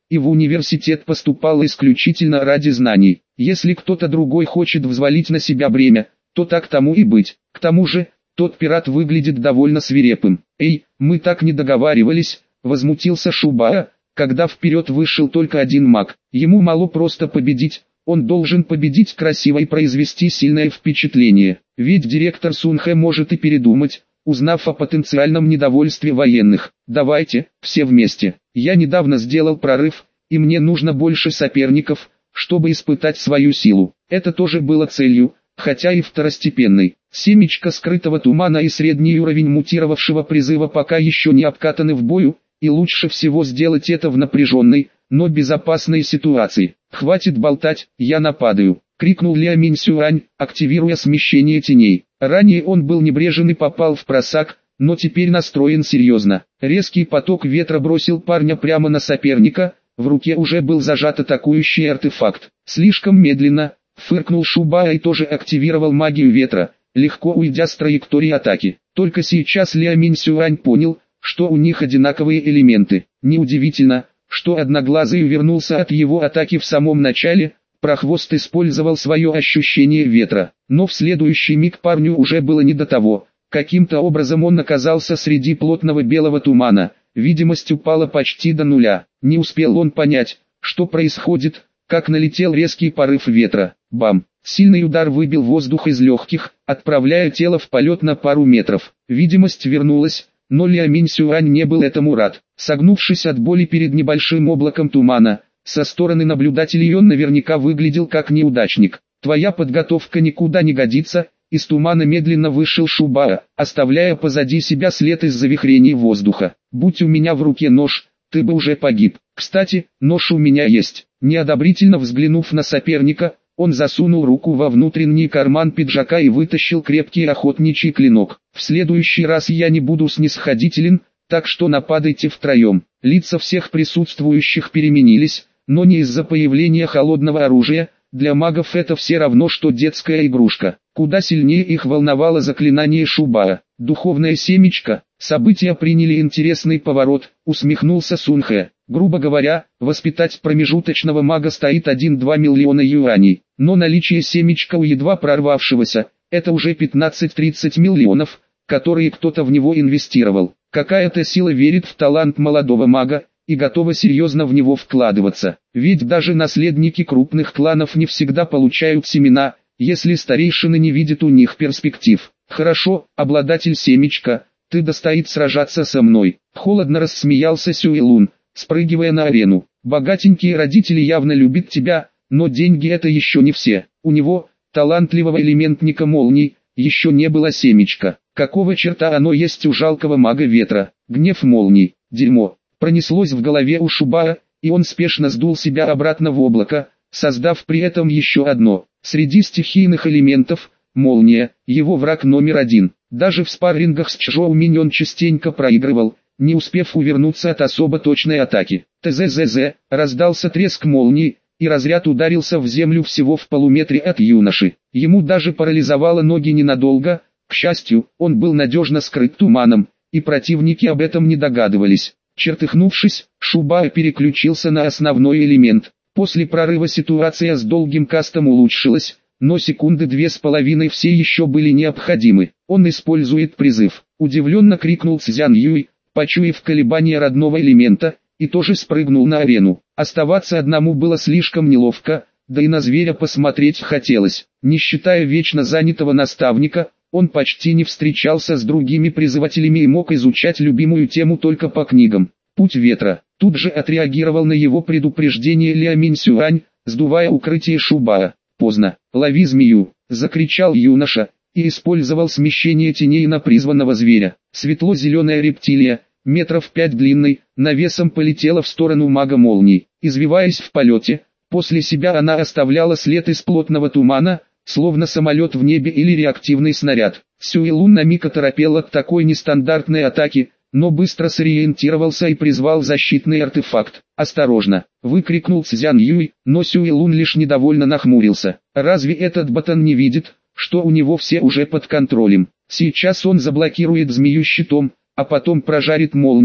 и в университет поступал исключительно ради знаний. Если кто-то другой хочет взвалить на себя бремя, то так тому и быть. К тому же, тот пират выглядит довольно свирепым. «Эй, мы так не договаривались», — возмутился Шубара, когда вперед вышел только один маг. Ему мало просто победить, он должен победить красиво и произвести сильное впечатление. Ведь директор Сунхэ может и передумать, узнав о потенциальном недовольстве военных. «Давайте, все вместе. Я недавно сделал прорыв, и мне нужно больше соперников, чтобы испытать свою силу». Это тоже было целью, хотя и второстепенной. Семечко скрытого тумана и средний уровень мутировавшего призыва пока еще не обкатаны в бою, и лучше всего сделать это в напряженной, но безопасной ситуации. «Хватит болтать, я нападаю», — крикнул Ля Миньсюань, активируя смещение теней. Ранее он был небрежен и попал в просак, но теперь настроен серьезно. Резкий поток ветра бросил парня прямо на соперника, в руке уже был зажат атакующий артефакт. Слишком медленно, фыркнул Шубара и тоже активировал магию ветра, легко уйдя с траектории атаки. Только сейчас Ля Миньсюань понял, что у них одинаковые элементы. Неудивительно, что Одноглазый увернулся от его атаки в самом начале. Прохвост использовал свое ощущение ветра, но в следующий миг парню уже было не до того. Каким-то образом он оказался среди плотного белого тумана, видимость упала почти до нуля. Не успел он понять, что происходит, как налетел резкий порыв ветра. Бам! Сильный удар выбил воздух из легких, отправляя тело в полет на пару метров. Видимость вернулась, но Ля Миньсюань не был этому рад. Согнувшись от боли перед небольшим облаком тумана, со стороны наблюдателей он наверняка выглядел как неудачник. «Твоя подготовка никуда не годится», — из тумана медленно вышел Шубара, оставляя позади себя след из завихрений воздуха. «Будь у меня в руке нож, ты бы уже погиб. Кстати, нож у меня есть». Неодобрительно взглянув на соперника, он засунул руку во внутренний карман пиджака и вытащил крепкий охотничий клинок. «В следующий раз я не буду снисходителен, так что нападайте втроем». Лица всех присутствующих переменились, но не из-за появления холодного оружия. Для магов это все равно, что детская игрушка. Куда сильнее их волновало заклинание Шубара. «Духовное семечко». События приняли интересный поворот, усмехнулся Сунхэ. Грубо говоря, воспитать промежуточного мага стоит один-два миллиона юаней, но наличие семечка у едва прорвавшегося – это уже пятнадцать-тридцать миллионов, которые кто-то в него инвестировал. Какая-то сила верит в талант молодого мага и готова серьезно в него вкладываться. Ведь даже наследники крупных кланов не всегда получают семена, если старейшины не видят у них перспектив. «Хорошо, обладатель семечка, ты достоит сражаться со мной», — холодно рассмеялся Сюэлун, спрыгивая на арену. «Богатенькие родители явно любят тебя, но деньги это еще не все. У него, талантливого элементника молний, еще не было семечка. Какого черта оно есть у жалкого мага ветра? Гнев молний, дерьмо». Пронеслось в голове у Шубара, и он спешно сдул себя обратно в облако, создав при этом еще одно. Среди стихийных элементов, молния, его враг номер один. Даже в спаррингах с Чжоу Минь он частенько проигрывал, не успев увернуться от особо точной атаки. «ТЗЗЗ», раздался треск молнии, и разряд ударился в землю всего в полуметре от юноши. Ему даже парализовало ноги ненадолго, к счастью, он был надежно скрыт туманом, и противники об этом не догадывались. Чертыхнувшись, Шубара переключился на основной элемент. После прорыва ситуация с долгим кастом улучшилась, но секунды две с половиной все еще были необходимы. Он использует призыв. Удивленно крикнул Цзян Юй, почуяв колебания родного элемента, и тоже спрыгнул на арену. Оставаться одному было слишком неловко, да и на зверя посмотреть хотелось. Не считая вечно занятого наставника, он почти не встречался с другими призывателями и мог изучать любимую тему только по книгам. «Путь ветра». Тут же отреагировал на его предупреждение Ля Миньсюань, сдувая укрытие Шубара. «Поздно, лови змею», — закричал юноша, и использовал смещение теней на призванного зверя. Светло-зеленая рептилия, метров пять длинной, навесом полетела в сторону мага молний. Извиваясь в полете, после себя она оставляла след из плотного тумана, словно самолет в небе или реактивный снаряд. Сюэлун на миг оторопел от такой нестандартной атаки, но быстро сориентировался и призвал защитный артефакт. «Осторожно!» — выкрикнул Цзян Юй, но Сюэлун лишь недовольно нахмурился. «Разве этот ботан не видит, что у него все уже под контролем? Сейчас он заблокирует змею щитом, а потом прожарит молнией,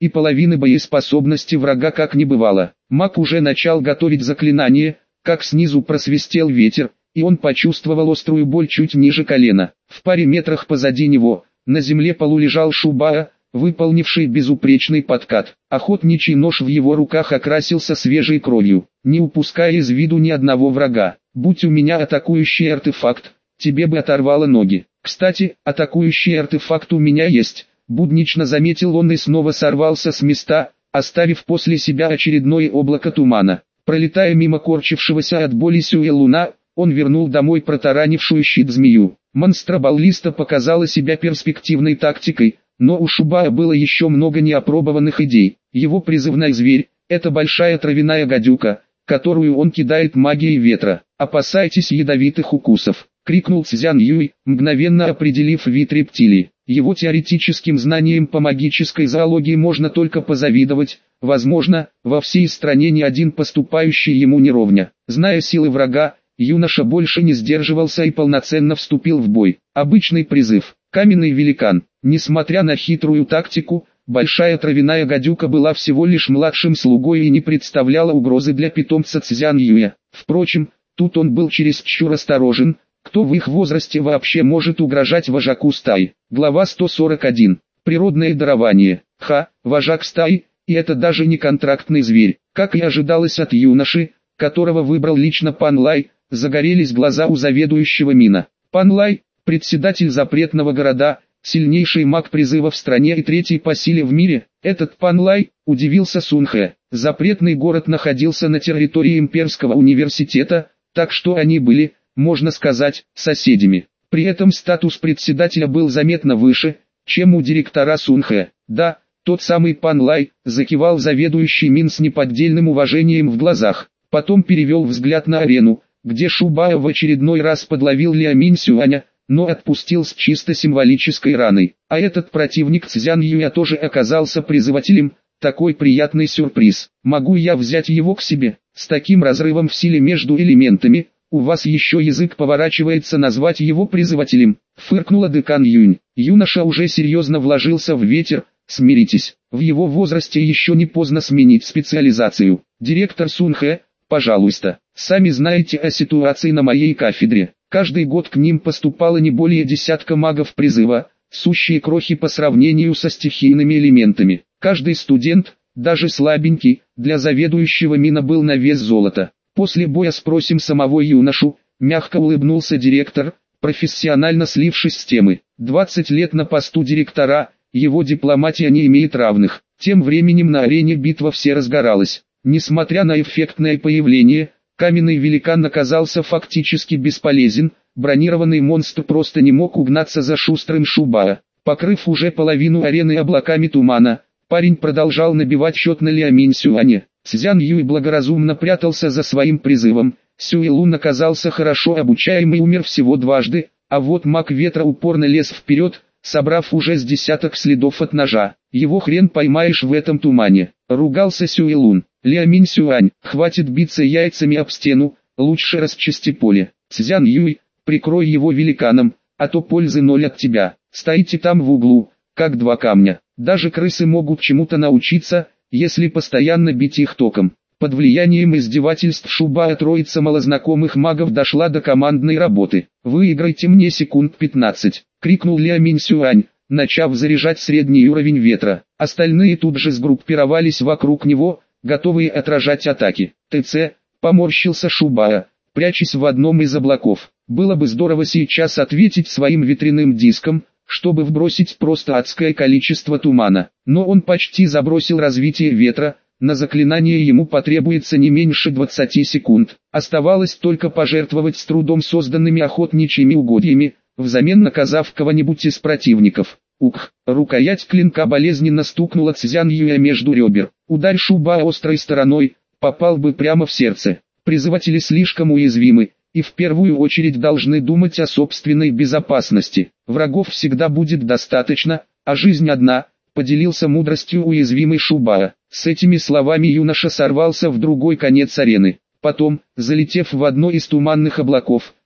и половины боеспособности врага как не бывало. Маг уже начал готовить заклинание, как снизу просвистел ветер, и он почувствовал острую боль чуть ниже колена. В паре метрах позади него, на земле полу лежал Шубаа, выполнивший безупречный подкат. Охотничий нож в его руках окрасился свежей кровью, не упуская из виду ни одного врага. «Будь у меня атакующий артефакт, тебе бы оторвало ноги. Кстати, атакующий артефакт у меня есть», — буднично заметил он и снова сорвался с места, оставив после себя очередное облако тумана. Пролетая мимо корчившегося от боли Сюэлуна, он вернул домой протаранившую щит змею. Монстробаллиста показала себя перспективной тактикой, но у Шубаа было еще много неопробованных идей. Его призывной зверь – это большая травяная гадюка, которую он кидает магией ветра. «Опасайтесь ядовитых укусов», — крикнул Цзян Юй, мгновенно определив вид рептилии. Его теоретическим знаниям по магической зоологии можно только позавидовать, возможно, во всей стране ни один поступающий ему не ровня. Зная силы врага, юноша больше не сдерживался и полноценно вступил в бой. Обычный призыв. Каменный великан. Несмотря на хитрую тактику, большая травяная гадюка была всего лишь младшим слугой и не представляла угрозы для питомца Цзян Юя. Впрочем, тут он был чересчур осторожен. Кто в их возрасте вообще может угрожать вожаку стаи? Глава сто сорок один. Природное дарование. Ха, вожак стаи, и это даже не контрактный зверь. Как и ожидалось от юноши, которого выбрал лично Пан Лай, загорелись глаза у заведующего Мина. Пан Лай, председатель запретного города, сильнейший маг призыва в стране и третий по силе в мире, этот Пан Лай, удивился Сун Хэ. Запретный город находился на территории имперского университета, так что они были, можно сказать, соседями. При этом статус председателя был заметно выше, чем у директора Сун Хэ. Да, тот самый Пан Лай, закивал заведующий Мин с неподдельным уважением в глазах. Потом перевел взгляд на арену, где Шубаа в очередной раз подловил Ля Минсюаня, но отпустил с чисто символической раной. А этот противник Цзян Юя тоже оказался призывателем. Такой приятный сюрприз. Могу я взять его к себе? С таким разрывом в силе между элементами, у вас еще язык поворачивается назвать его призывателем, фыркнула Декан Юнь. Юноша уже серьезно вложился в ветер. Смиритесь, в его возрасте еще не поздно сменить специализацию. Директор Сун Хэ, пожалуйста, сами знаете о ситуации на моей кафедре. Каждый год к ним поступало не более десятка магов призыва, сущие крохи по сравнению со стихийными элементами. Каждый студент, даже слабенький, для заведующего Мина был на вес золота. После боя спросим самого юношу, мягко улыбнулся директор, профессионально слившись с темы. двадцать лет на посту директора, его дипломатия не имеет равных. Тем временем на арене битва все разгоралась. Несмотря на эффектное появление, каменный великан оказался фактически бесполезен, бронированный монстр просто не мог угнаться за шустрым Шубаа. Покрыв уже половину арены облаками тумана, парень продолжал набивать счет на Ля Минсюане. Цзян Юй благоразумно прятался за своим призывом, Сюэлун оказался хорошо обучаем и умер всего дважды, а вот маг ветра упорно лез вперед, собрав уже с десяток следов от ножа. Его хрен поймаешь в этом тумане, ругался Сюэлун. Ля Минсюань, хватит биться яйцами об стену, лучше расчисти поле. Цзян Юй, прикрой его великаном, а то пользы ноль от тебя. Стоите там в углу, как два камня. Даже крысы могут чему-то научиться, если постоянно бить их током. Под влиянием издевательств Шубаа троица малознакомых магов дошла до командной работы. «Выиграйте мне секунд пятнадцать», — крикнул Ля Минсюань, начав заряжать средний уровень ветра. Остальные тут же сгруппировались вокруг него, готовые отражать атаки. «ТЦ», — поморщился Шубаа, прячась в одном из облаков. Было бы здорово сейчас ответить своим ветряным диском, чтобы вбросить просто адское количество тумана. Но он почти забросил развитие ветра, на заклинание ему потребуется не меньше двадцати секунд. Оставалось только пожертвовать с трудом созданными охотничьими угодьями, взамен наказав кого-нибудь из противников. Ух, рукоять клинка болезненно стукнула Цзян Юя между ребер. Ударь Шубаа острой стороной, попал бы прямо в сердце. Призыватели слишком уязвимы, и в первую очередь должны думать о собственной безопасности. Врагов всегда будет достаточно, а жизнь одна, поделился мудростью уязвимый Шубаа. С этими словами юноша сорвался в другой конец арены. Потом, залетев в одно из туманных облаков,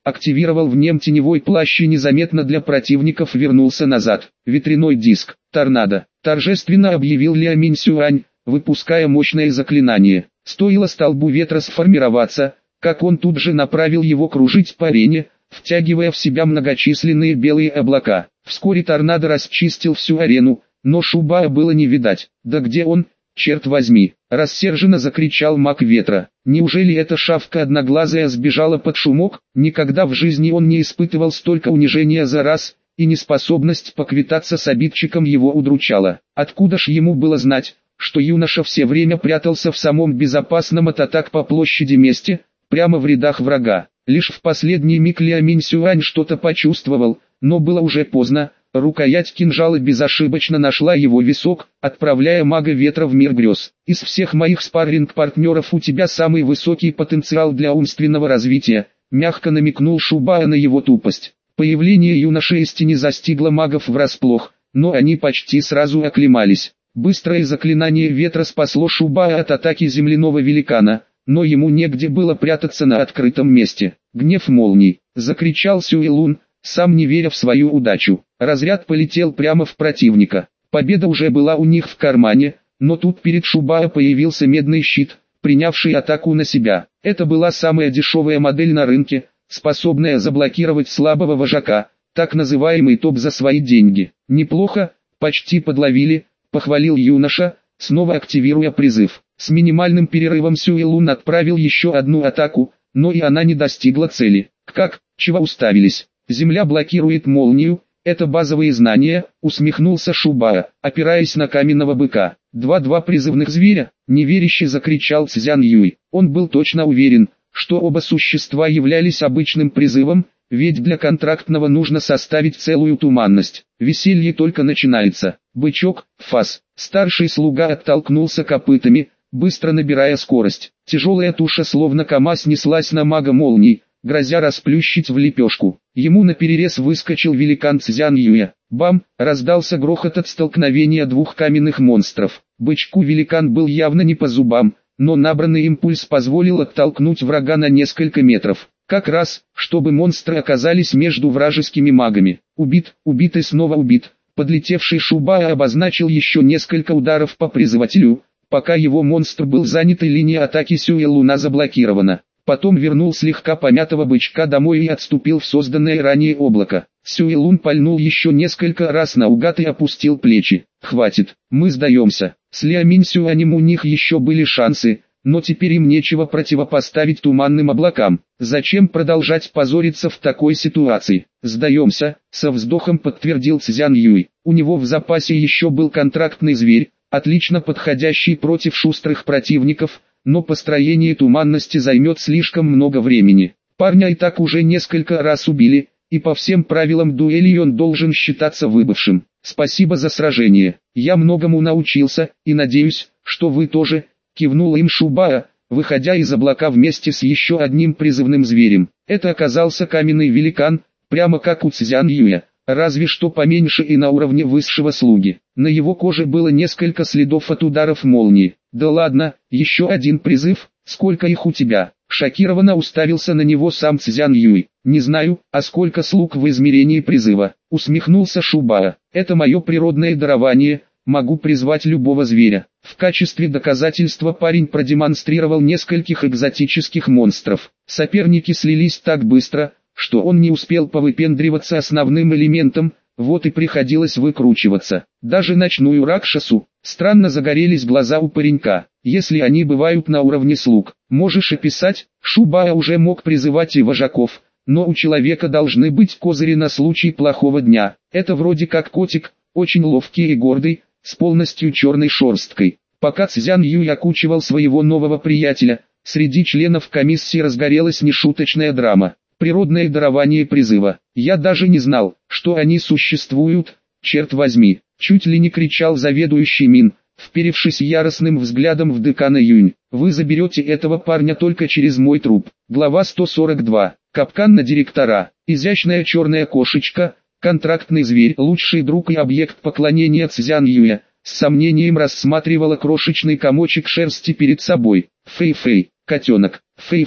активировал в нем теневой плащ и незаметно для противников вернулся назад. Ветряной диск, торнадо, торжественно объявил Ля Минсюань, выпуская мощное заклинание. Стоило столбу ветра сформироваться, как он тут же направил его кружить по арене, втягивая в себя многочисленные белые облака. Вскоре торнадо расчистил всю арену, но Шубая было не видать. Да где он, черт возьми? Рассерженно закричал маг ветра. Неужели эта шавка одноглазая сбежала под шумок? Никогда в жизни он не испытывал столько унижения за раз, и неспособность поквитаться с обидчиком его удручала. Откуда ж ему было знать, что юноша все время прятался в самом безопасном от атак по площади месте, прямо в рядах врага? Лишь в последний миг Ля Минсюань что-то почувствовал, но было уже поздно. Рукоять кинжала безошибочно нашла его висок, отправляя мага ветра в мир грез. «Из всех моих спарринг-партнеров у тебя самый высокий потенциал для умственного развития», мягко намекнул Шубая на его тупость. Появление юноши из тени застигло магов врасплох, но они почти сразу оклемались. Быстрое заклинание ветра спасло Шубая от атаки земляного великана, но ему негде было прятаться на открытом месте. «Гнев молний!» — закричал Сюэлун, сам не веря в свою удачу. Разряд полетел прямо в противника. Победа уже была у них в кармане, но тут перед Шубая появился медный щит, принявший атаку на себя. Это была самая дешевая модель на рынке, способная заблокировать слабого вожака, так называемый топ за свои деньги. «Неплохо, почти подловили», — похвалил юноша, снова активируя призыв. С минимальным перерывом Сюэлун отправил еще одну атаку, но и она не достигла цели. «Как, чего уставились? Земля блокирует молнию, это базовые знания», — усмехнулся Шубая, опираясь на каменного быка. «Два-два призывных зверя», — неверяще закричал Цзян Юй. Он был точно уверен, что оба существа являлись обычным призывом, ведь для контрактного нужно составить целую туманность. Веселье только начинается. Бычок, фас. Старший слуга оттолкнулся копытами, быстро набирая скорость. Тяжелая туша словно КамАЗ неслась на мага молний, грозя расплющить в лепешку. Ему наперерез выскочил великан Цзян Юя. Бам! Раздался грохот от столкновения двух каменных монстров. Бычку великан был явно не по зубам, но набранный импульс позволил оттолкнуть врага на несколько метров. Как раз, чтобы монстры оказались между вражескими магами. Убит, убит и снова убит. Подлетевший Шубая обозначил еще несколько ударов по призывателю, пока его монстр был занят и линия атаки Сюэлуна заблокирована. Потом вернул слегка помятого бычка домой и отступил в созданное ранее облако. Сюэлун пальнул еще несколько раз наугад и опустил плечи. «Хватит, мы сдаемся». С Ля Минсюанем у них еще были шансы, но теперь им нечего противопоставить туманным облакам. Зачем продолжать позориться в такой ситуации? «Сдаемся», — со вздохом подтвердил Цзян Юй. У него в запасе еще был контрактный зверь, отлично подходящий против шустрых противников, но построение туманности займет слишком много времени. Парня и так уже несколько раз убили, и по всем правилам дуэли он должен считаться выбывшим. «Спасибо за сражение, я многому научился, и надеюсь, что вы тоже», — кивнул им Шубая, выходя из облака вместе с еще одним призывным зверем. Это оказался каменный великан, прямо как у Цзян Юя, разве что поменьше и на уровне высшего слуги. На его коже было несколько следов от ударов молнии. «Да ладно, еще один призыв, сколько их у тебя?» Шокированно уставился на него сам Цзян Юй. «Не знаю, а сколько слуг в измерении призыва?» Усмехнулся Шубая. «Это мое природное дарование, могу призвать любого зверя». В качестве доказательства парень продемонстрировал нескольких экзотических монстров. Соперники слились так быстро, что он не успел повыпендриваться основным элементом, вот и приходилось выкручиваться. Даже ночную ракшасу. Странно загорелись глаза у паренька. «Если они бывают на уровне слуг, можешь описать?» Шубая уже мог призывать и вожаков, но у человека должны быть козыри на случай плохого дня. Это вроде как котик, очень ловкий и гордый, с полностью черной шерсткой. Пока Цзян Юй окучивал своего нового приятеля, среди членов комиссии разгорелась нешуточная драма. Природное дарование призыва. Я даже не знал, что они существуют, черт возьми. Чуть ли не кричал заведующий Мин, вперевшись яростным взглядом в декана Юнь. Вы заберете этого парня только через мой труп. Глава сто сорок два. Капкан на директора. Изящная черная кошечка, контрактный зверь, лучший друг и объект поклонения Цзян Юя, с сомнением рассматривала крошечный комочек шерсти перед собой. Фэй-фэй, котенок, фэй-фэй.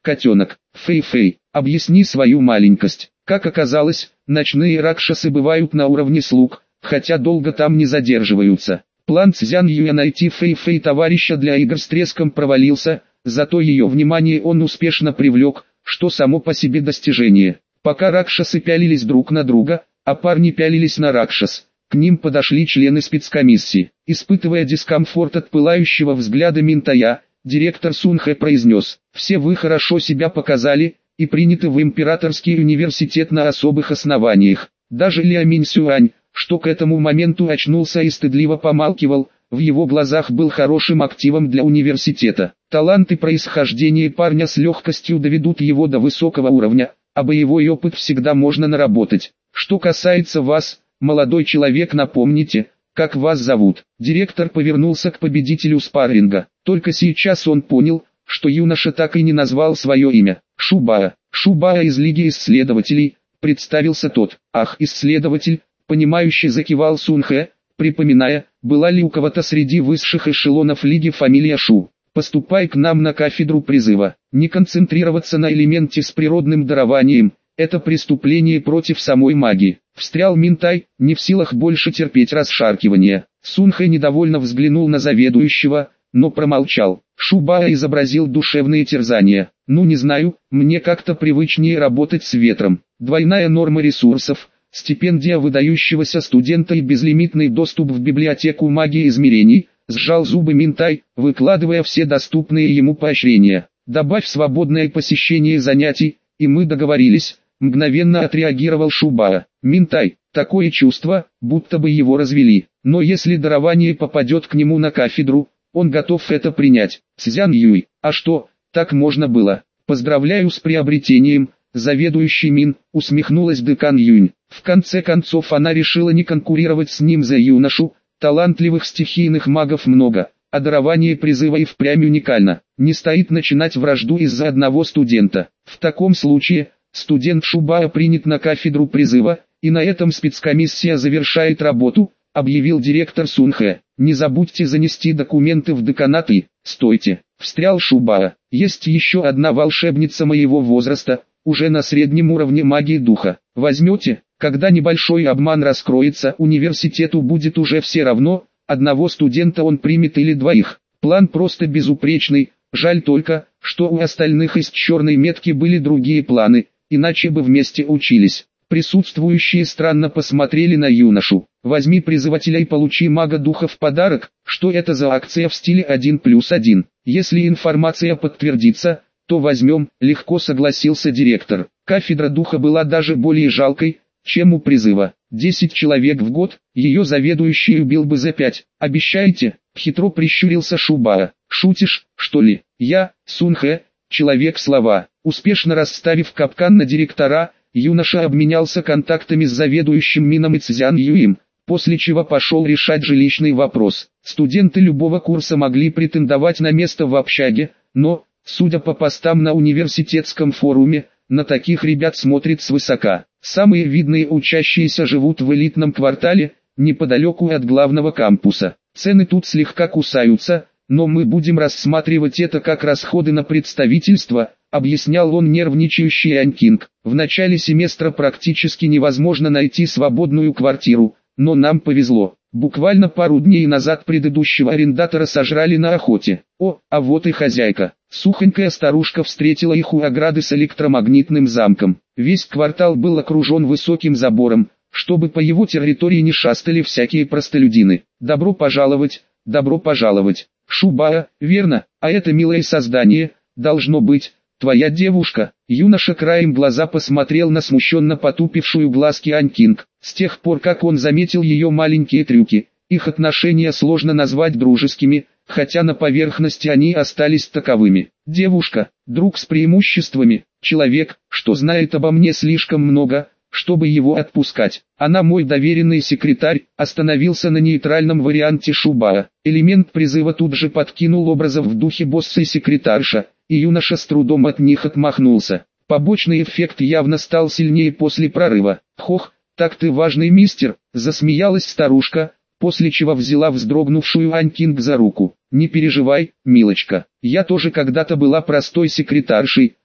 котенок. Фэй-Фэй, объясни свою маленькость. Как оказалось, ночные ракшасы бывают на уровне слуг, хотя долго там не задерживаются. План Цзян Юя найти Фэй-Фэй товарища для игр с треском провалился, зато ее внимание он успешно привлек, что само по себе достижение. Пока ракшасы пялились друг на друга, а парни пялились на ракшас, к ним подошли члены спецкомиссии. Испытывая дискомфорт от пылающего взгляда Минтая, директор Сунхэ произнес: «Все вы хорошо себя показали и приняты в императорский университет на особых основаниях. Даже Ля Минсюань, что к этому моменту очнулся и стыдливо помалкивал, в его глазах был хорошим активом для университета. Талант и происхождение парня с легкостью доведут его до высокого уровня, а боевой опыт всегда можно наработать. Что касается вас, молодой человек, напомните, как вас зовут?» Директор повернулся к победителю спарринга. Только сейчас он понял, что юноша так и не назвал свое имя. «Шубая, Шубая из Лиги Исследователей», представился тот. «Ах, исследователь», понимающе закивал Сунхэ, припоминая, была ли у кого-то среди высших эшелонов Лиги фамилия Шу. «Поступай к нам на кафедру призыва. Не концентрироваться на элементе с природным дарованием – это преступление против самой магии». Встрял Минтай, не в силах больше терпеть расшаркивание. Сунхэ недовольно взглянул на заведующего, но промолчал. Шубая изобразил душевные терзания. «Ну не знаю, мне как-то привычнее работать с ветром. Двойная норма ресурсов, стипендия выдающегося студента и безлимитный доступ в библиотеку магии измерений», сжал зубы Минтай, выкладывая все доступные ему поощрения. «Добавь свободное посещение занятий, и мы договорились», мгновенно отреагировал Шубая. «Минтай, такое чувство, будто бы его развели, но если дарование попадет к нему на кафедру, он готов это принять». Цзян Юй: «А что, так можно было? Поздравляю с приобретением, заведующий Мин», усмехнулась декан Юнь. В конце концов она решила не конкурировать с ним за юношу, талантливых стихийных магов много, а дарование призыва и впрямь уникально. Не стоит начинать вражду из-за одного студента. В таком случае, студент Шубая принят на кафедру призыва, и на этом спецкомиссия завершает работу, объявил директор Сунхэ. «Не забудьте занести документы в деканат и...» «Стойте», встрял Шубая. «Есть еще одна волшебница моего возраста, уже на среднем уровне магии духа. Возьмете?» Когда небольшой обман раскроется, университету будет уже все равно, одного студента он примет или двоих. План просто безупречный, жаль только, что у остальных из черной метки были другие планы, иначе бы вместе учились. Присутствующие странно посмотрели на юношу. «Возьми призывателя и получи мага духа в подарок». Что это за акция в стиле один плюс один? Если информация подтвердится, то возьмем, легко согласился директор. Кафедра духа была даже более жалкой, чем у призыва. Десять человек в год, ее заведующий убил бы за пять. «Обещаете?» — хитро прищурился Шубая. «Шутишь, что ли?» «Я, Сунхэ, человек слова». Успешно расставив капкан на директора, юноша обменялся контактами с заведующим Мином и Цзян Юем, после чего пошел решать жилищный вопрос. Студенты любого курса могли претендовать на место в общаге, но, судя по постам на университетском форуме, на таких ребят смотрят свысока. Самые видные учащиеся живут в элитном квартале, неподалеку от главного кампуса. Цены тут слегка кусаются, но мы будем рассматривать это как расходы на представительство, объяснял он нервничающий Анькинг. В начале семестра практически невозможно найти свободную квартиру, но нам повезло. Буквально пару дней назад предыдущего арендатора сожрали на охоте. О, а вот и хозяйка. Сухонькая старушка встретила их у ограды с электромагнитным замком. Весь квартал был окружен высоким забором, чтобы по его территории не шастали всякие простолюдины. «Добро пожаловать, добро пожаловать». «Шубая, верно, а это милое создание, должно быть, твоя девушка». Юноша краем глаза посмотрел на смущенно потупившую глазки Анькинг. С тех пор, как он заметил ее маленькие трюки, их отношения сложно назвать дружескими, хотя на поверхности они остались таковыми. «Девушка, друг с преимуществами, человек, что знает обо мне слишком много, чтобы его отпускать. Она мой доверенный секретарь», остановился на нейтральном варианте Шубая. Элемент призыва тут же подкинул образов в духе босса и секретарша, и юноша с трудом от них отмахнулся. Побочный эффект явно стал сильнее после прорыва. «Хох, так ты важный мистер», засмеялась старушка, после чего взяла вздрогнувшую Анькинг за руку. «Не переживай, милочка, я тоже когда-то была простой секретаршей,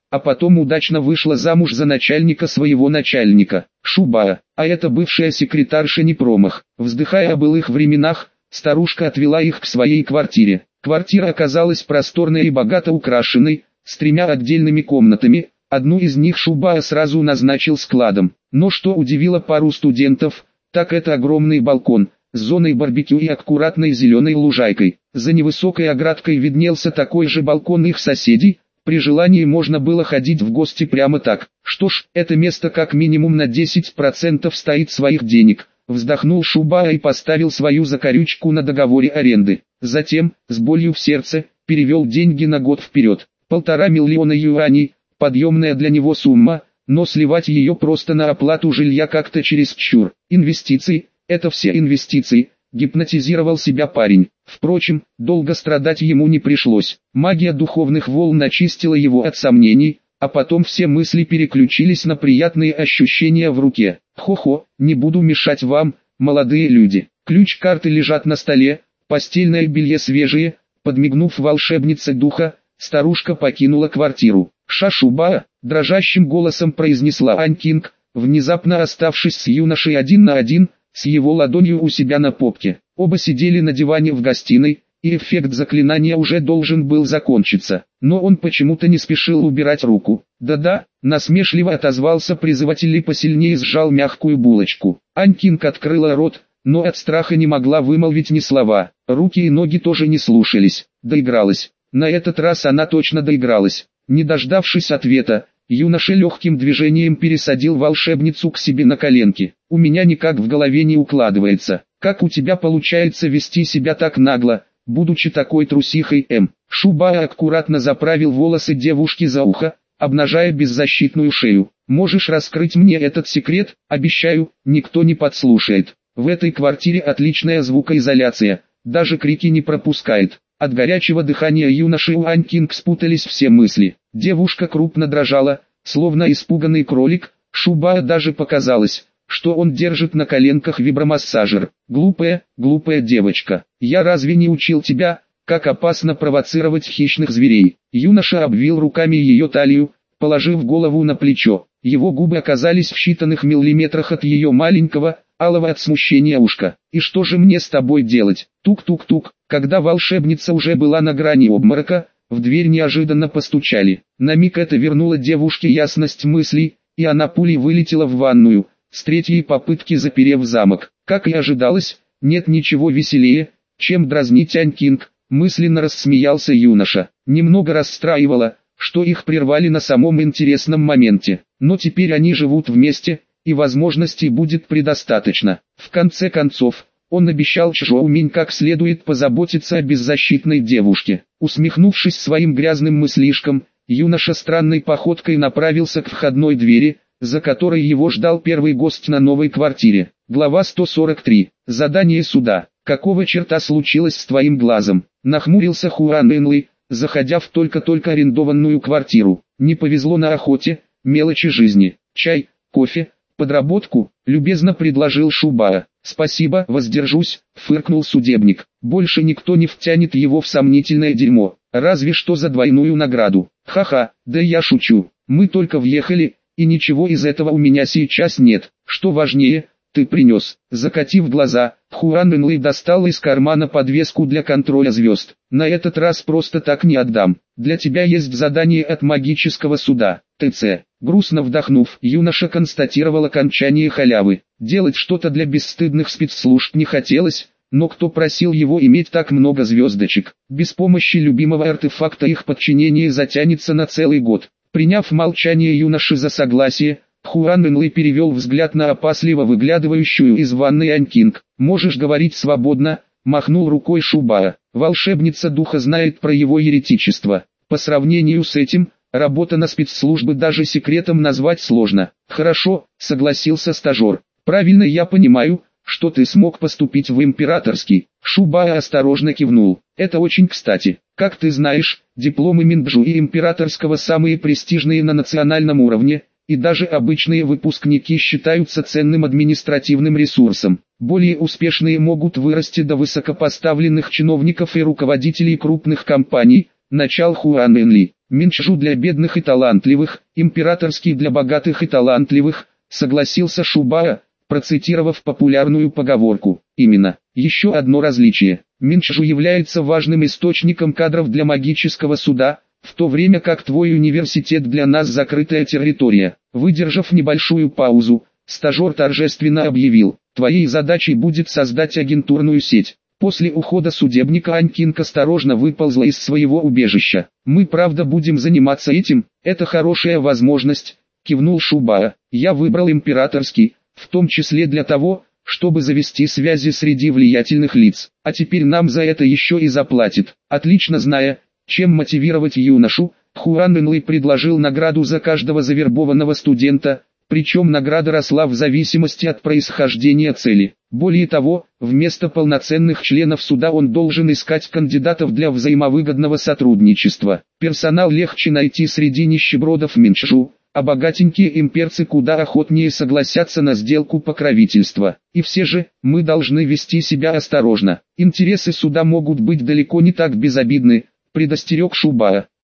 а потом удачно вышла замуж за начальника своего начальника. Шубая, а это бывшая секретарша не промах. Вздыхая о былых временах, старушка отвела их к своей квартире. Квартира оказалась просторной и богато украшенной, с тремя отдельными комнатами. Одну из них Шубая сразу назначил складом. Но что удивило пару студентов, так это огромный балкон, с зоной барбекю и аккуратной зеленой лужайкой. За невысокой оградкой виднелся такой же балкон их соседей. При желании можно было ходить в гости прямо так. Что ж, это место как минимум на десять процентов стоит своих денег. Вздохнул Шубая и поставил свою закорючку на договоре аренды. Затем, с болью в сердце, перевел деньги на год вперед. Полтора миллиона юаней, подъемная для него сумма, но сливать ее просто на оплату жилья как-то чересчур. Инвестиции, это все инвестиции, гипнотизировал себя парень. Впрочем, долго страдать ему не пришлось. Магия духовных волн очистила его от сомнений, а потом все мысли переключились на приятные ощущения в руке. Хо-хо, не буду мешать вам, молодые люди. Ключ-карты лежат на столе, постельное белье свежее. Подмигнув волшебнице духа, старушка покинула квартиру. «Шашуба», дрожащим голосом произнесла Анькинг, внезапно оставшись с юношей один на один, с его ладонью у себя на попке. Оба сидели на диване в гостиной, и эффект заклинания уже должен был закончиться. Но он почему-то не спешил убирать руку. «Да-да», насмешливо отозвался призыватель и посильнее сжал мягкую булочку. Анькинг открыла рот, но от страха не могла вымолвить ни слова. Руки и ноги тоже не слушались. Доигралась. На этот раз она точно доигралась. Не дождавшись ответа, юноша легким движением пересадил волшебницу к себе на коленки. «У меня никак в голове не укладывается. Как у тебя получается вести себя так нагло, будучи такой трусихой, М?» Шубая аккуратно заправил волосы девушки за ухо, обнажая беззащитную шею. «Можешь раскрыть мне этот секрет? Обещаю, никто не подслушает. В этой квартире отличная звукоизоляция, даже крики не пропускает». От горячего дыхания юноши у Анькинг спутались все мысли. Девушка крупно дрожала, словно испуганный кролик. Шубая даже показалось, что он держит на коленках вибромассажер. «Глупая, глупая девочка, я разве не учил тебя, как опасно провоцировать хищных зверей?» Юноша обвил руками ее талию, положив голову на плечо. Его губы оказались в считанных миллиметрах от ее маленького, алого от смущения ушка. «И что же мне с тобой делать?» Тук-тук-тук. Когда волшебница уже была на грани обморока, в дверь неожиданно постучали. На миг это вернуло девушке ясность мыслей, и она пулей вылетела в ванную, с третьей попытки заперев замок. Как и ожидалось, нет ничего веселее, чем дразнить Анькинг, мысленно рассмеялся юноша. Немного расстраивало, что их прервали на самом интересном моменте, но теперь они живут вместе, и возможностей будет предостаточно. В конце концов, он обещал Чжоуминь как следует позаботиться о беззащитной девушке. Усмехнувшись своим грязным мыслишкам, юноша странной походкой направился к входной двери, за которой его ждал первый гость на новой квартире. Глава сто сорок три. Задание суда. «Какого черта случилось с твоим глазом?» Нахмурился Хуан Энлэй, заходя в только-только арендованную квартиру. «Не повезло на охоте, мелочи жизни. Чай, кофе, подработку?» — любезно предложил Шубая. «Спасибо, воздержусь», — фыркнул судебник. «Больше никто не втянет его в сомнительное дерьмо, разве что за двойную награду. Ха-ха, да я шучу, мы только въехали, и ничего из этого у меня сейчас нет. Что важнее, ты принес». Закатив глаза, Хуан Энлэй достал из кармана подвеску для контроля звезд. «На этот раз просто так не отдам. Для тебя есть задание от магического суда, ТЦ». Грустно вдохнув, юноша констатировал окончание халявы. Делать что-то для бесстыдных спецслужб не хотелось, но кто просил его иметь так много звездочек? Без помощи любимого артефакта их подчинение затянется на целый год. Приняв молчание юноши за согласие, Хуан Энлэй перевел взгляд на опасливо выглядывающую из ванной Анькинг. «Можешь говорить свободно», — махнул рукой Шубая. «Волшебница духа знает про его еретичество. По сравнению с этим, работа на спецслужбы даже секретом назвать сложно». «Хорошо», — согласился стажер. «Правильно я понимаю, что ты смог поступить в императорский?» Шубая осторожно кивнул. «Это очень кстати. Как ты знаешь, дипломы Минджу и императорского самые престижные на национальном уровне, и даже обычные выпускники считаются ценным административным ресурсом. Более успешные могут вырасти до высокопоставленных чиновников и руководителей крупных компаний, начал Хуан Энли. Минчжу для бедных и талантливых, императорский для богатых и талантливых, согласился Шубао, процитировав популярную поговорку. Именно. Еще одно различие. Минчжу является важным источником кадров для магического суда, в то время как твой университет для нас закрытая территория. Выдержав небольшую паузу, стажер торжественно объявил: твоей задачей будет создать агентурную сеть. После ухода судебника Ань Кинг осторожно выползла из своего убежища. «Мы правда будем заниматься этим, это хорошая возможность», — кивнул Шубао. «Я выбрал императорский, в том числе для того, чтобы завести связи среди влиятельных лиц. А теперь нам за это еще и заплатит». Отлично зная, чем мотивировать юношу, Хуан Энли предложил награду за каждого завербованного студента, причем награда росла в зависимости от происхождения цели. Более того, вместо полноценных членов суда он должен искать кандидатов для взаимовыгодного сотрудничества. Персонал легче найти среди нищебродов Минчжу, а богатенькие имперцы куда охотнее согласятся на сделку покровительства. И все же, мы должны вести себя осторожно. Интересы суда могут быть далеко не так безобидны, предостерег Шубао.